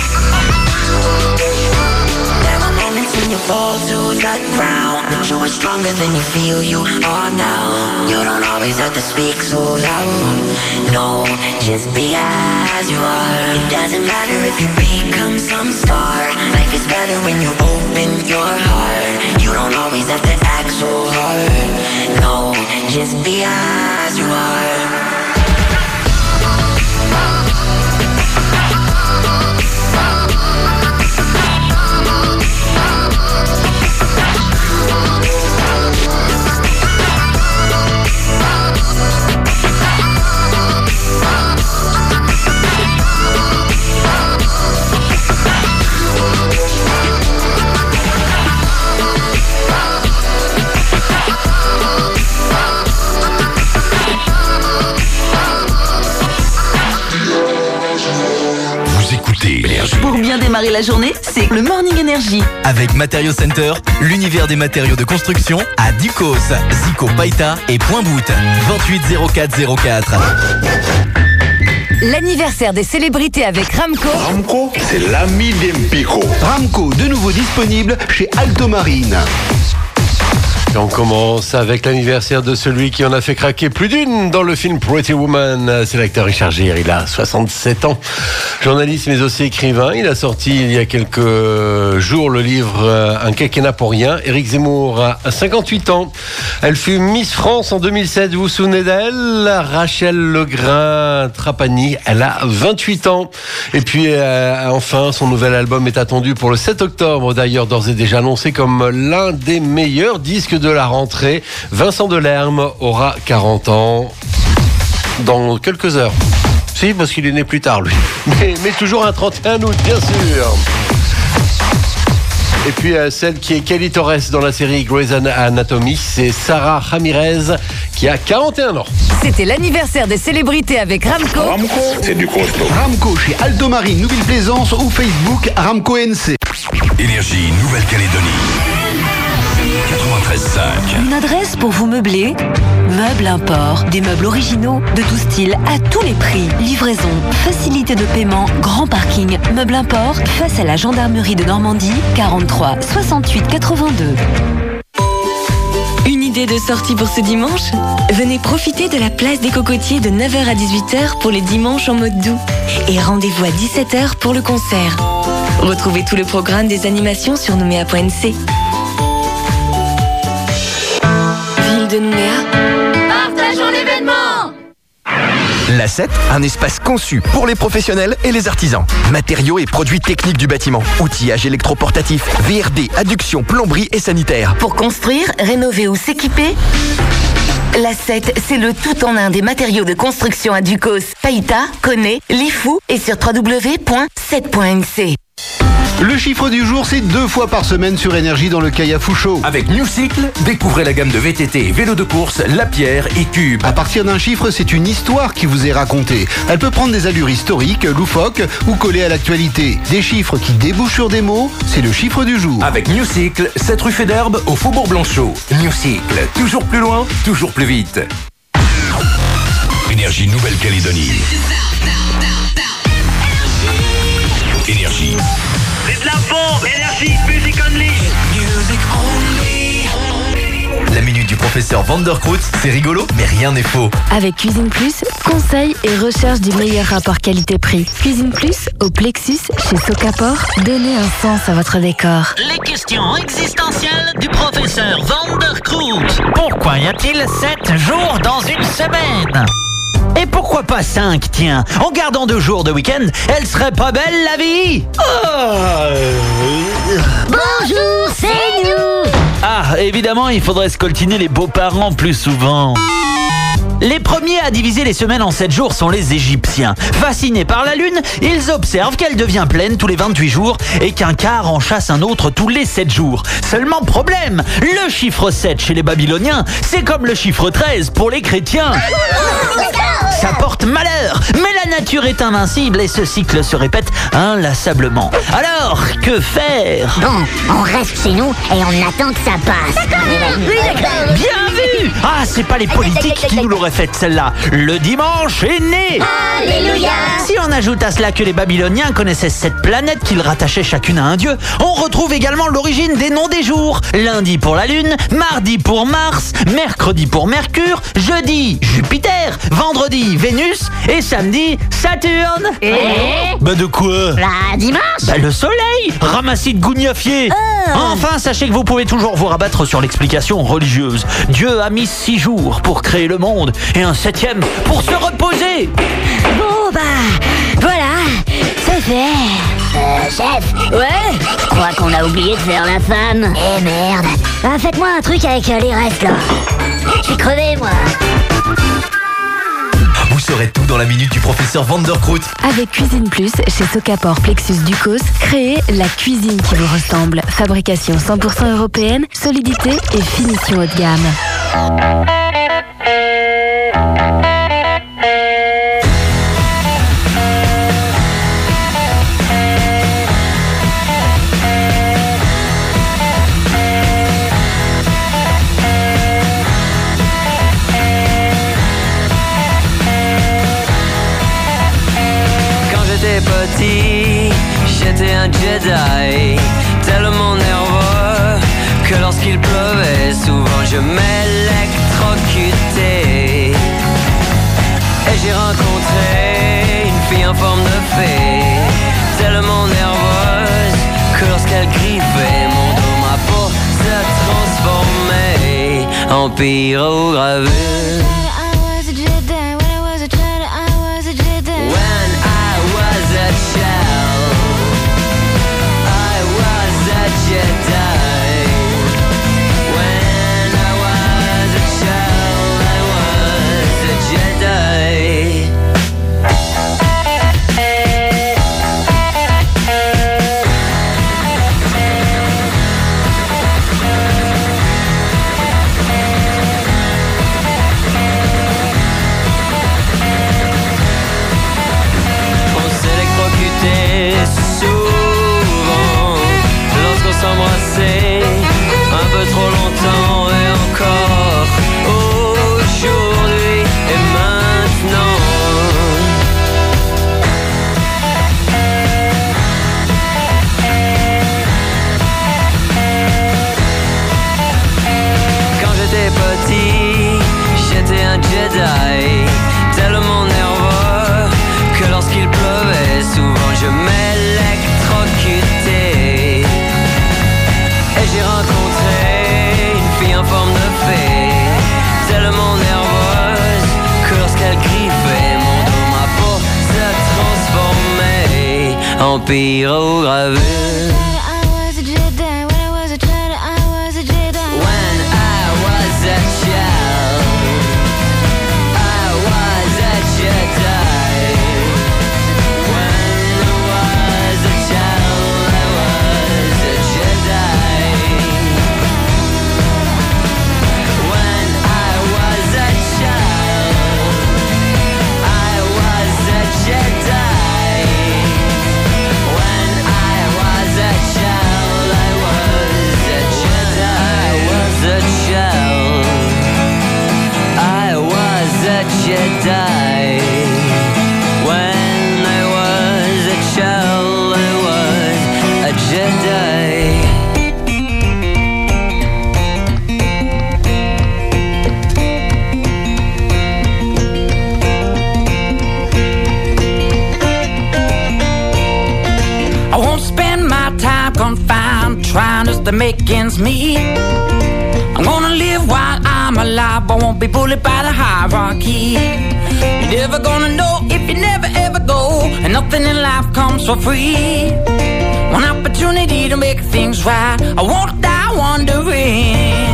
Speaker 14: Fall to the ground, but you are strong
Speaker 10: stronger than you feel you are now. You don't always have to speak so loud. No, just be as you are. It doesn't matter if you become some star. Life is better when you open your heart. You don't always have to act so hard. No, just be as you are.
Speaker 8: Pour bien démarrer la journée, c'est le Morning Energy.
Speaker 9: Avec Matériaux Center, l'univers des matériaux de construction à Ducos, Zico Paita et Point Bout. 28 04 04.
Speaker 6: L'anniversaire des célébrités avec Ramco.
Speaker 20: Ramco, c'est l'ami d'Empico. Ramco, de nouveau disponible chez Alto Marine.
Speaker 3: Et on commence avec l'anniversaire de celui qui en a fait craquer plus d'une dans le film Pretty Woman. C'est l'acteur Richard Gere, il a 67 ans. Journaliste mais aussi écrivain. Il a sorti il y a quelques jours le livre Un quinquennat pour rien. Éric Zemmour a 58 ans. Elle fut Miss France en 2007, vous vous souvenez d'elle? Rachel Legrain-Trapani, elle a 28 ans. Et puis enfin, son nouvel album est attendu pour le 7 octobre. D'ailleurs, d'ores et déjà annoncé comme l'un des meilleurs disques de la rentrée. Vincent Delerme aura 40 ans dans quelques heures. Si, parce qu'il est né plus tard, lui. Mais toujours un 31 août, bien sûr. Et puis celle qui est Kelly Torres dans la série Grey's Anatomy, c'est Sarah Ramirez qui a 41 ans.
Speaker 6: C'était l'anniversaire des célébrités avec Ramco.
Speaker 20: Ramco, c'est du costaud. Ramco chez Alto Marine, Nouvelle-Plaisance ou Facebook Ramco NC.
Speaker 4: Énergie Nouvelle-Calédonie. 93.5.
Speaker 18: Une adresse pour vous meubler? Meubles Import. Des meubles originaux, de tout style, à tous les prix. Livraison, facilité de paiement, grand parking. Meubles Import, face à la gendarmerie de Normandie, 43 68 82. Une idée de sortie pour ce dimanche? Venez profiter de la place des Cocotiers de 9h à 18h pour les dimanches en mode doux. Et rendez-vous à 17h pour le concert. Retrouvez tout le programme des animations sur nouméa.nc. De Nouméa.
Speaker 10: Partageons l'événement.
Speaker 9: La 7, un espace conçu pour les professionnels et les artisans. Matériaux et produits techniques du bâtiment. Outillage électroportatif, VRD, adduction, plomberie et sanitaire.
Speaker 18: Pour construire, rénover ou s'équiper, la 7, c'est le tout en un des matériaux de construction à Ducos, Païta, Koné, Lifou et sur www.7.nc.
Speaker 20: Le chiffre du jour, c'est 2 fois par semaine sur Énergie dans le Kayafou Show.
Speaker 4: Avec New Cycle, découvrez la gamme de VTT et vélos de course, Lapierre et Cube.
Speaker 20: À partir d'un chiffre, c'est une histoire qui vous est racontée. Elle peut prendre des allures historiques, loufoques ou collées à l'actualité. Des chiffres qui débouchent sur des mots, c'est le chiffre du jour.
Speaker 4: Avec New Cycle, 7 rue Fédherbe au Faubourg Blanchot. New Cycle, toujours plus loin, toujours plus vite. Énergie Nouvelle-Calédonie. Énergie.
Speaker 13: C'est de la bombe, Énergie, music only. Music only.
Speaker 9: La minute du professeur Vanderkroot, c'est rigolo, mais rien n'est faux.
Speaker 5: Avec Cuisine Plus, conseil et recherche du meilleur rapport qualité-prix. Cuisine Plus, au Plexus, chez Socapor, donnez un sens à votre décor.
Speaker 21: Les questions existentielles du professeur Vanderkroot. Pourquoi y a-t-il 7 jours dans une semaine? Et pourquoi pas 5, tiens? En gardant 2 jours de week-end, elle serait pas belle la vie?
Speaker 17: Bonjour, c'est nous.
Speaker 21: Ah, évidemment, il faudrait scoltiner les beaux-parents plus souvent. Les premiers à diviser les semaines en 7 jours sont les Égyptiens. Fascinés par la Lune, ils observent qu'elle devient pleine tous les 28 jours et qu'un quart en chasse un autre tous les 7 jours. Seulement problème, le chiffre 7 chez les Babyloniens, c'est comme le chiffre 13 pour les chrétiens. Ça porte malheur, mais la nature est invincible et ce cycle se répète inlassablement. Alors, que faire?
Speaker 17: Bon, on reste chez nous et on attend que ça passe.
Speaker 21: D'accord. Bien vu. Ah, c'est pas les politiques qui nous l'auraient faite celle-là. Le dimanche est né.
Speaker 17: Alléluia.
Speaker 21: Si on ajoute à cela que les Babyloniens connaissaient cette planète qu'ils rattachaient chacune à un dieu, on retrouve également l'origine des noms des jours. Lundi pour la Lune, mardi pour Mars, mercredi pour Mercure, jeudi Jupiter, vendredi Vénus et samedi Saturne. Bah de quoi?
Speaker 17: Dimanche.
Speaker 21: Bah le soleil. Ramassis de gougnafier. Enfin, sachez que vous pouvez toujours vous rabattre sur l'explication religieuse. Dieu a mis 6 jours pour créer le monde et un 7e pour se reposer.
Speaker 17: Bon voilà, c'est fait. Chef. Ouais. Je crois qu'on a oublié de faire la femme. Eh merde. Faites-moi un truc avec les restes là. Je suis crevé moi.
Speaker 9: Vous saurez tout dans la minute du professeur Vanderkroot.
Speaker 5: Avec Cuisine Plus, chez Socapor Plexus Ducos, créez la cuisine qui vous ressemble. Fabrication 100% européenne, solidité et finition haut de gamme.
Speaker 1: Petit, j'étais un Jedi, tellement nerveux que lorsqu'il pleuvait, souvent je m'électrocutais. Et j'ai rencontré une fille en forme de fée, tellement nerveuse que lorsqu'elle griffait mon dos, ma peau se transformait en pyrogravure. S'embrasser un peu trop longtemps et encore aujourd'hui et maintenant. Quand j'étais petit, j'étais un Jedi, tellement nerveux que lorsqu'il pleuvait, souvent je m'électrocutais. Et j'ai rencontré une fille en forme de fée, tellement nerveuse que lorsqu'elle griffait mon dos, ma peau se transformait en pyrogravure. Jedi. When I was a child, I was a Jedi.
Speaker 12: I won't spend my time confined, trying just to make ends meet. I'm gonna live while I'm alive, I won't be bullied by the hierarchy. You're never gonna know if you never ever go, and nothing in life comes for free. One opportunity to make things right, I won't die wondering.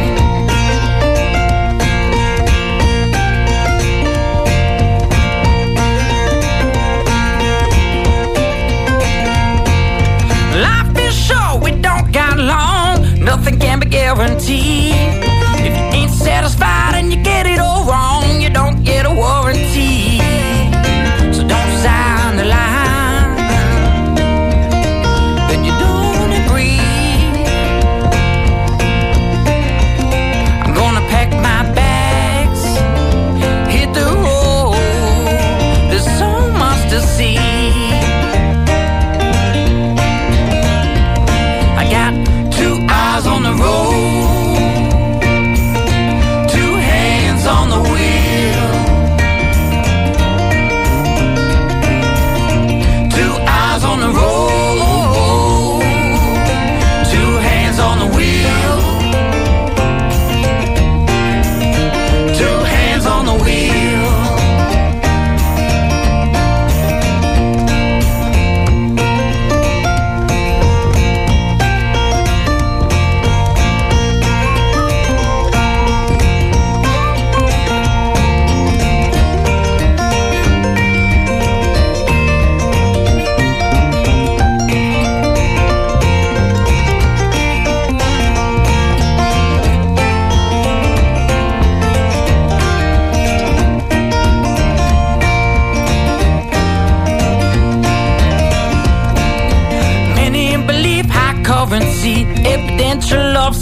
Speaker 12: Life is short, we don't got long, nothing can be guaranteed. If you ain't satisfied and you get it all wrong, you don't get a warranty. So don't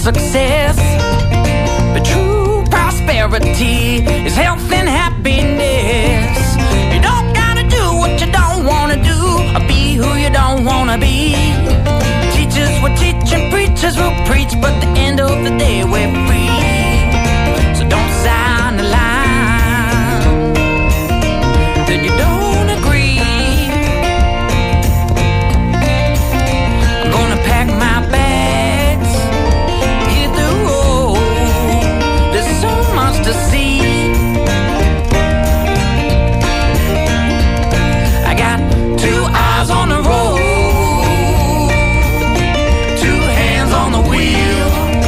Speaker 12: success. But true prosperity is health and happiness. You don't gotta do what you don't wanna do, or be who you don't wanna be. Teachers will teach and preachers will preach, but at the end of the day we're free. So don't sign the line that you don't agree. I'm gonna pack my bags, hit the road. There's so much to see. I got 2 eyes on the road, 2 hands on the wheel.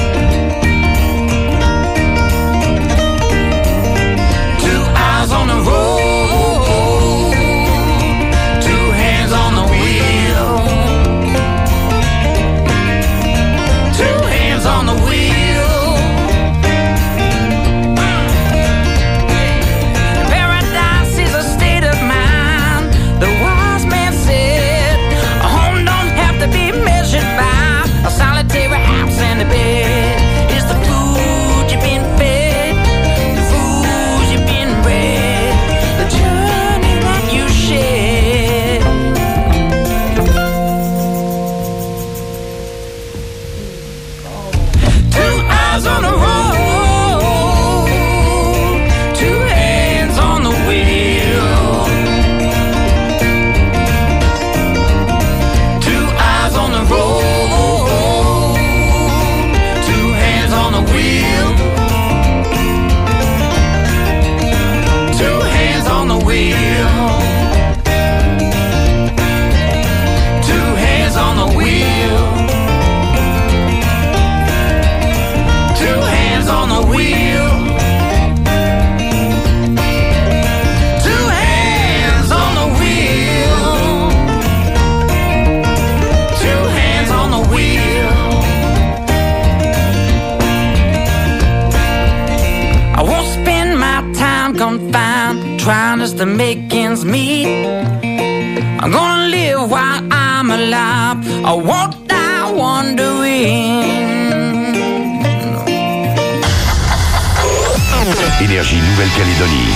Speaker 12: 2 eyes on the road, 2 hands on the wheel. 2 hands on the wheel. Paradise is a state of mind. The wise man said, a home don't have to be measured by a solitary house and a bed. It's the food you've been fed, the foods you've been read, the journey that you share. 2 eyes on the road, 2 hands on the wheel. 2 eyes on the road, 2 hands on the wheel. 2 hands on the wheel. 2 hands on the wheel. 2 hands on the wheel. 2 hands on the wheel. 2 hands on the wheel. I won't spend my time confined, trying just to make ends meet. I'm gonna live while I'm alive. I won't die wondering.
Speaker 4: Énergie Nouvelle-Calédonie.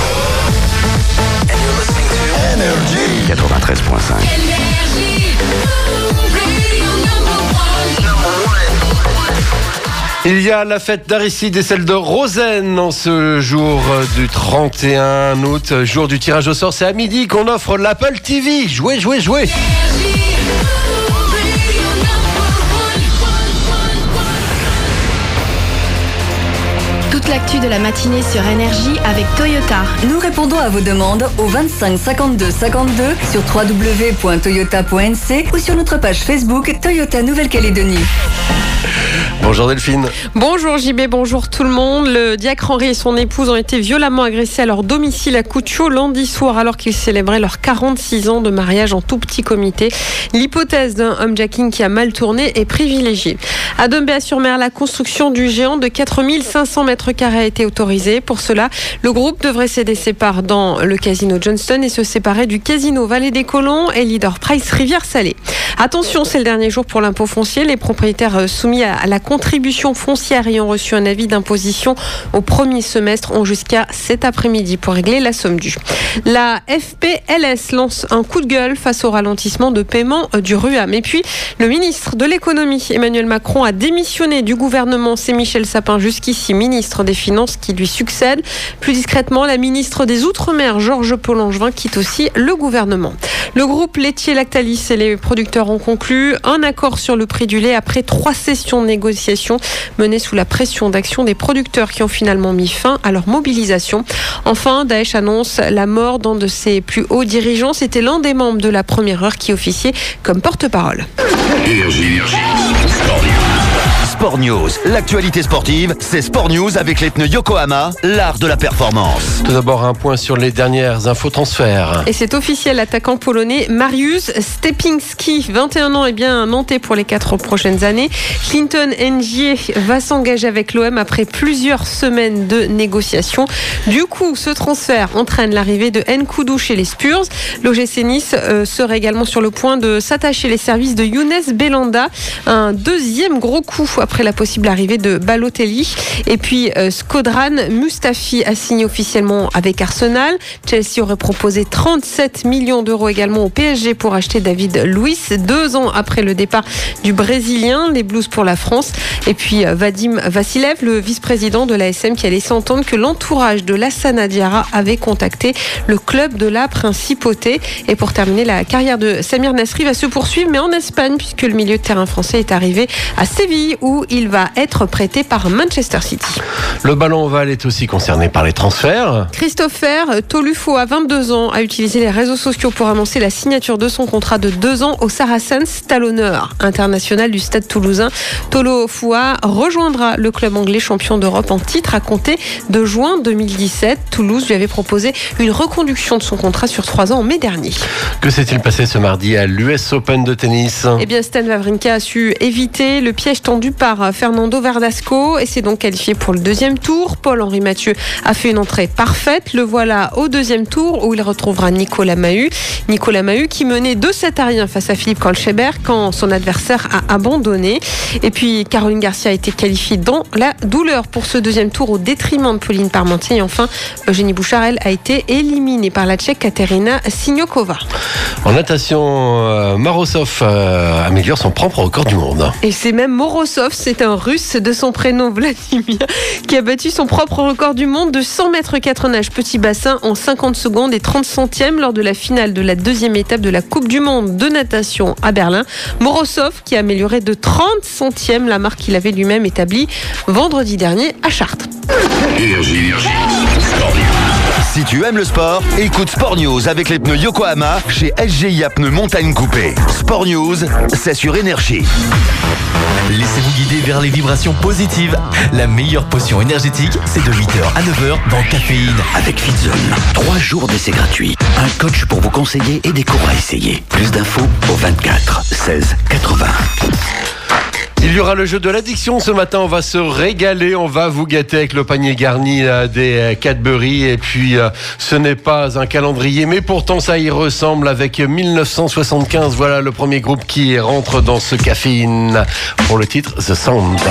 Speaker 4: 93.5.
Speaker 3: Il y a la fête d'Aristide et celle de Rosen en ce jour du 31 août, jour du tirage au sort. C'est à midi qu'on offre l'Apple TV. Jouez, jouez, jouez.
Speaker 5: Toute l'actu de la matinée sur Énergie avec Toyota.
Speaker 6: Nous répondons à vos demandes au 25 52 52 sur www.toyota.nc ou sur notre page Facebook Toyota Nouvelle-Calédonie.
Speaker 3: Bonjour Delphine.
Speaker 7: Bonjour JB, bonjour tout le monde. Le diacre Henri et son épouse ont été violemment agressés à leur domicile à Coutio lundi soir alors qu'ils célébraient leurs 46 ans de mariage en tout petit comité. L'hypothèse d'un homejacking qui a mal tourné est privilégiée. À Dombéa-sur-Mer, la construction du géant de 4500 mètres carrés a été autorisée. Pour cela, le groupe devrait céder ses parts dans le casino Johnston et se séparer du casino Vallée des Colons et Leader Price Rivière-Salée. Attention, c'est le dernier jour pour l'impôt foncier. Les propriétaires soumis à la contribution foncière ayant reçu un avis d'imposition au premier semestre ont jusqu'à cet après-midi pour régler la somme due. La FPLS lance un coup de gueule face au ralentissement de paiement du RUAM. Et puis, le ministre de l'économie, Emmanuel Macron, a démissionné du gouvernement. C'est Michel Sapin, jusqu'ici ministre des Finances, qui lui succède. Plus discrètement, la ministre des Outre-mer, Georges Paul-Langevin, quitte aussi le gouvernement. Le groupe laitier Lactalis et les producteurs ont conclu un accord sur le prix du lait après 3 sessions de négociation menées sous la pression d'action des producteurs qui ont finalement mis fin à leur mobilisation. Enfin, Daesh annonce la mort d'un de ses plus hauts dirigeants. C'était l'un des membres de la première heure qui officiait comme porte-parole.
Speaker 4: Énergie. Sport News. L'actualité sportive, c'est Sport News avec les pneus Yokohama, l'art de la performance.
Speaker 3: Tout d'abord, un point sur les dernières infos transferts.
Speaker 7: Et c'est officiel, l'attaquant polonais Mariusz Stepinski, 21 ans, est bien nantais pour les 4 prochaines années. Clinton Ndiaye va s'engager avec l'OM après plusieurs semaines de négociations. Du coup, ce transfert entraîne l'arrivée de Nkoudou chez les Spurs. L'OGC Nice serait également sur le point de s'attacher les services de Younes Belhanda. Un deuxième gros coup après la possible arrivée de Balotelli. Et puis Shkodran Mustafi a signé officiellement avec Arsenal. Chelsea aurait proposé 37 millions d'euros également au PSG pour acheter David Luiz, 2 ans après le départ du Brésilien. Les Blues pour la France. Et puis Vadim Vassilev, le vice-président de l'ASM, qui a laissé entendre que l'entourage de Lassana Diarra avait contacté le club de la Principauté. Et pour terminer, la carrière de Samir Nasri va se poursuivre, mais en Espagne, puisque le milieu de terrain français est arrivé à Séville, où il va être prêté par Manchester City.
Speaker 3: Le ballon ovale est aussi concerné par les transferts.
Speaker 7: Christopher Tolufo, à 22 ans, a utilisé les réseaux sociaux pour annoncer la signature de son contrat de 2 ans au Saracens, talonneur international du Stade Toulousain. Tolufo rejoindra le club anglais champion d'Europe en titre à compter de juin 2017. Toulouse lui avait proposé une reconduction de son contrat sur 3 ans en mai dernier.
Speaker 3: Que s'est-il passé ce mardi à l'US Open de tennis?
Speaker 7: Eh bien, Stan Wawrinka a su éviter le piège tendu par Fernando Verdasco et s'est donc qualifié pour le 2e tour. Paul-Henri Mathieu a fait une entrée parfaite. Le voilà au 2e tour où il retrouvera Nicolas Mahut. Nicolas Mahut qui menait 2-7 à rien face à Philippe Kohlschreiber quand son adversaire a abandonné. Et puis Caroline Garcia a été qualifiée dans la douleur pour ce 2e tour au détriment de Pauline Parmentier. Et enfin, Eugénie Bouchard, elle, a été éliminée par la Tchèque Katerina Siniokova.
Speaker 3: En natation, Morozov améliore son propre record du monde.
Speaker 7: Et c'est même Morozov, c'est un Russe de son prénom Vladimir, qui a battu son propre record du monde de 100 mètres 4 nages petit bassin en 50 secondes et 30 centièmes lors de la finale de la 2e étape de la Coupe du Monde de natation à Berlin. Morozov qui a amélioré de 30 centièmes la marque qu'il avait lui-même établie vendredi dernier à Chartres.
Speaker 4: Énergie.
Speaker 15: Si tu aimes le sport, écoute Sport News avec les pneus Yokohama chez SGIA Pneus Montagne Coupée. Sport News, c'est sur Énergie.
Speaker 9: Laissez-vous guider vers les vibrations positives. La meilleure potion énergétique, c'est de 8h à 9h dans Caféine.
Speaker 19: Avec Fitzone, 3 jours d'essai gratuits. Un coach pour vous conseiller et des cours à essayer. Plus d'infos au 24 16 80.
Speaker 3: Il y aura le jeu de l'addiction ce matin, on va se régaler, on va vous gâter avec le panier garni des Cadbury et puis ce n'est pas un calendrier mais pourtant ça y ressemble avec 1975, voilà le premier groupe qui rentre dans ce Caféine pour le titre The Sound.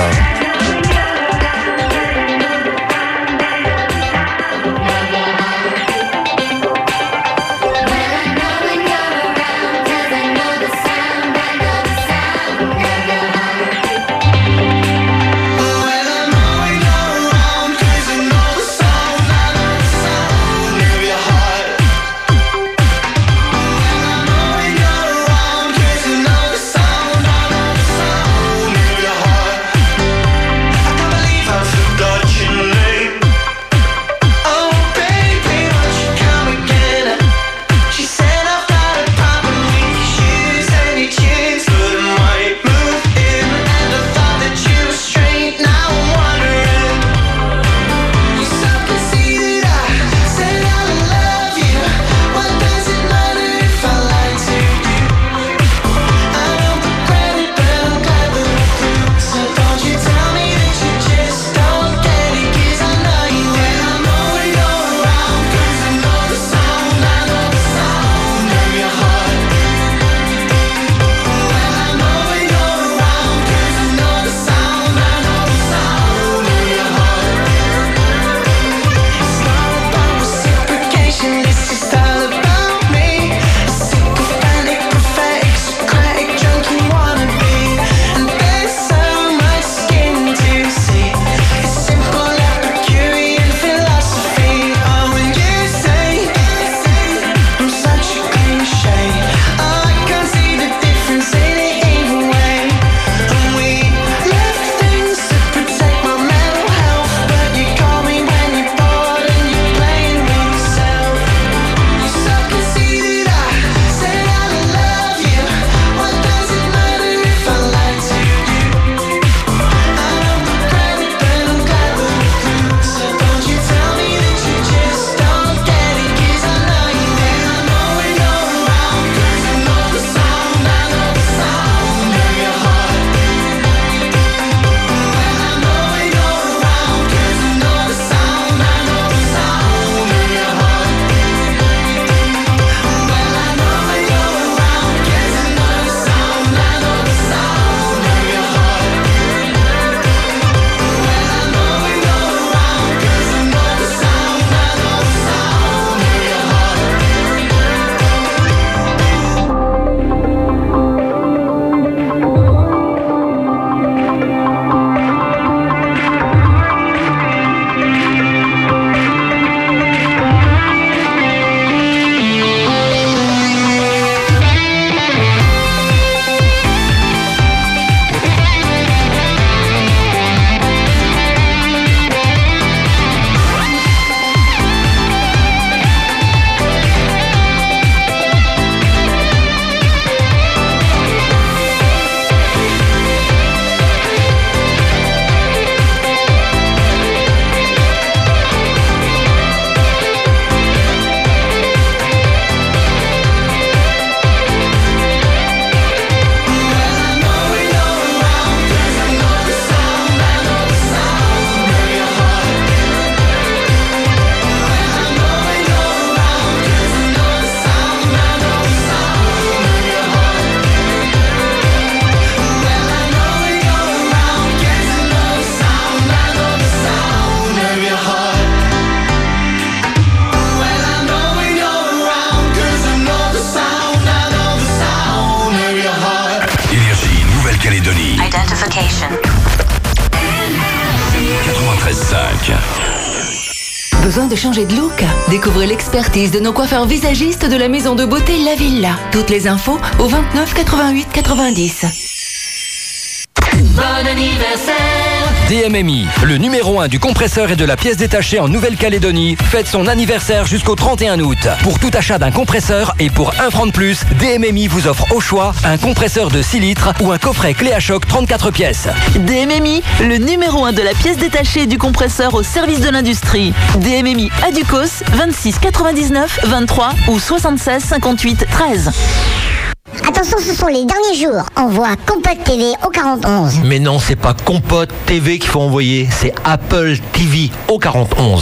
Speaker 6: Besoin de changer de look? Découvrez l'expertise de nos coiffeurs visagistes de la maison de beauté La Villa. Toutes les infos au 29 88 90.
Speaker 16: Bon anniversaire! DMMI, le numéro 1 du compresseur et de la pièce détachée en Nouvelle-Calédonie, fête son anniversaire jusqu'au 31 août. Pour tout achat d'un compresseur et pour 1 franc de plus, DMMI vous offre au choix un compresseur de 6 litres ou un coffret clé à choc 34 pièces.
Speaker 8: DMMI, le numéro 1 de la pièce détachée et du compresseur au service de l'industrie. DMMI à Ducos, 26 99 23 ou 76 58 13.
Speaker 17: Attention, ce sont les derniers jours. Envoie Compote TV au 41.
Speaker 22: Mais non, c'est pas Compote TV qu'il faut envoyer, c'est Apple TV au 41.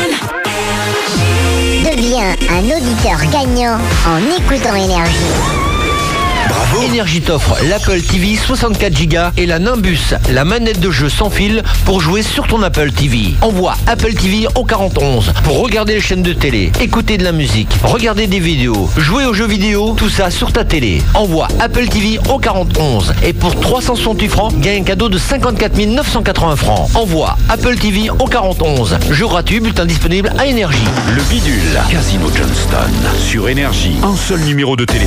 Speaker 17: Deviens un auditeur gagnant en écoutant Énergie.
Speaker 22: Bravo. Énergie t'offre l'Apple TV 64 Go et la Nimbus, la manette de jeu sans fil pour jouer sur ton Apple TV. Envoie Apple TV au 41 pour regarder les chaînes de télé, écouter de la musique, regarder des vidéos, jouer aux jeux vidéo, tout ça sur ta télé. Envoie Apple TV au 41 et pour 368 francs, gagne un cadeau de 54 980 francs. Envoie Apple TV au 41. Jeu gratuit, bulletin disponible à Énergie.
Speaker 4: Le bidule. Casino Johnston sur Énergie. Un seul numéro de téléphone.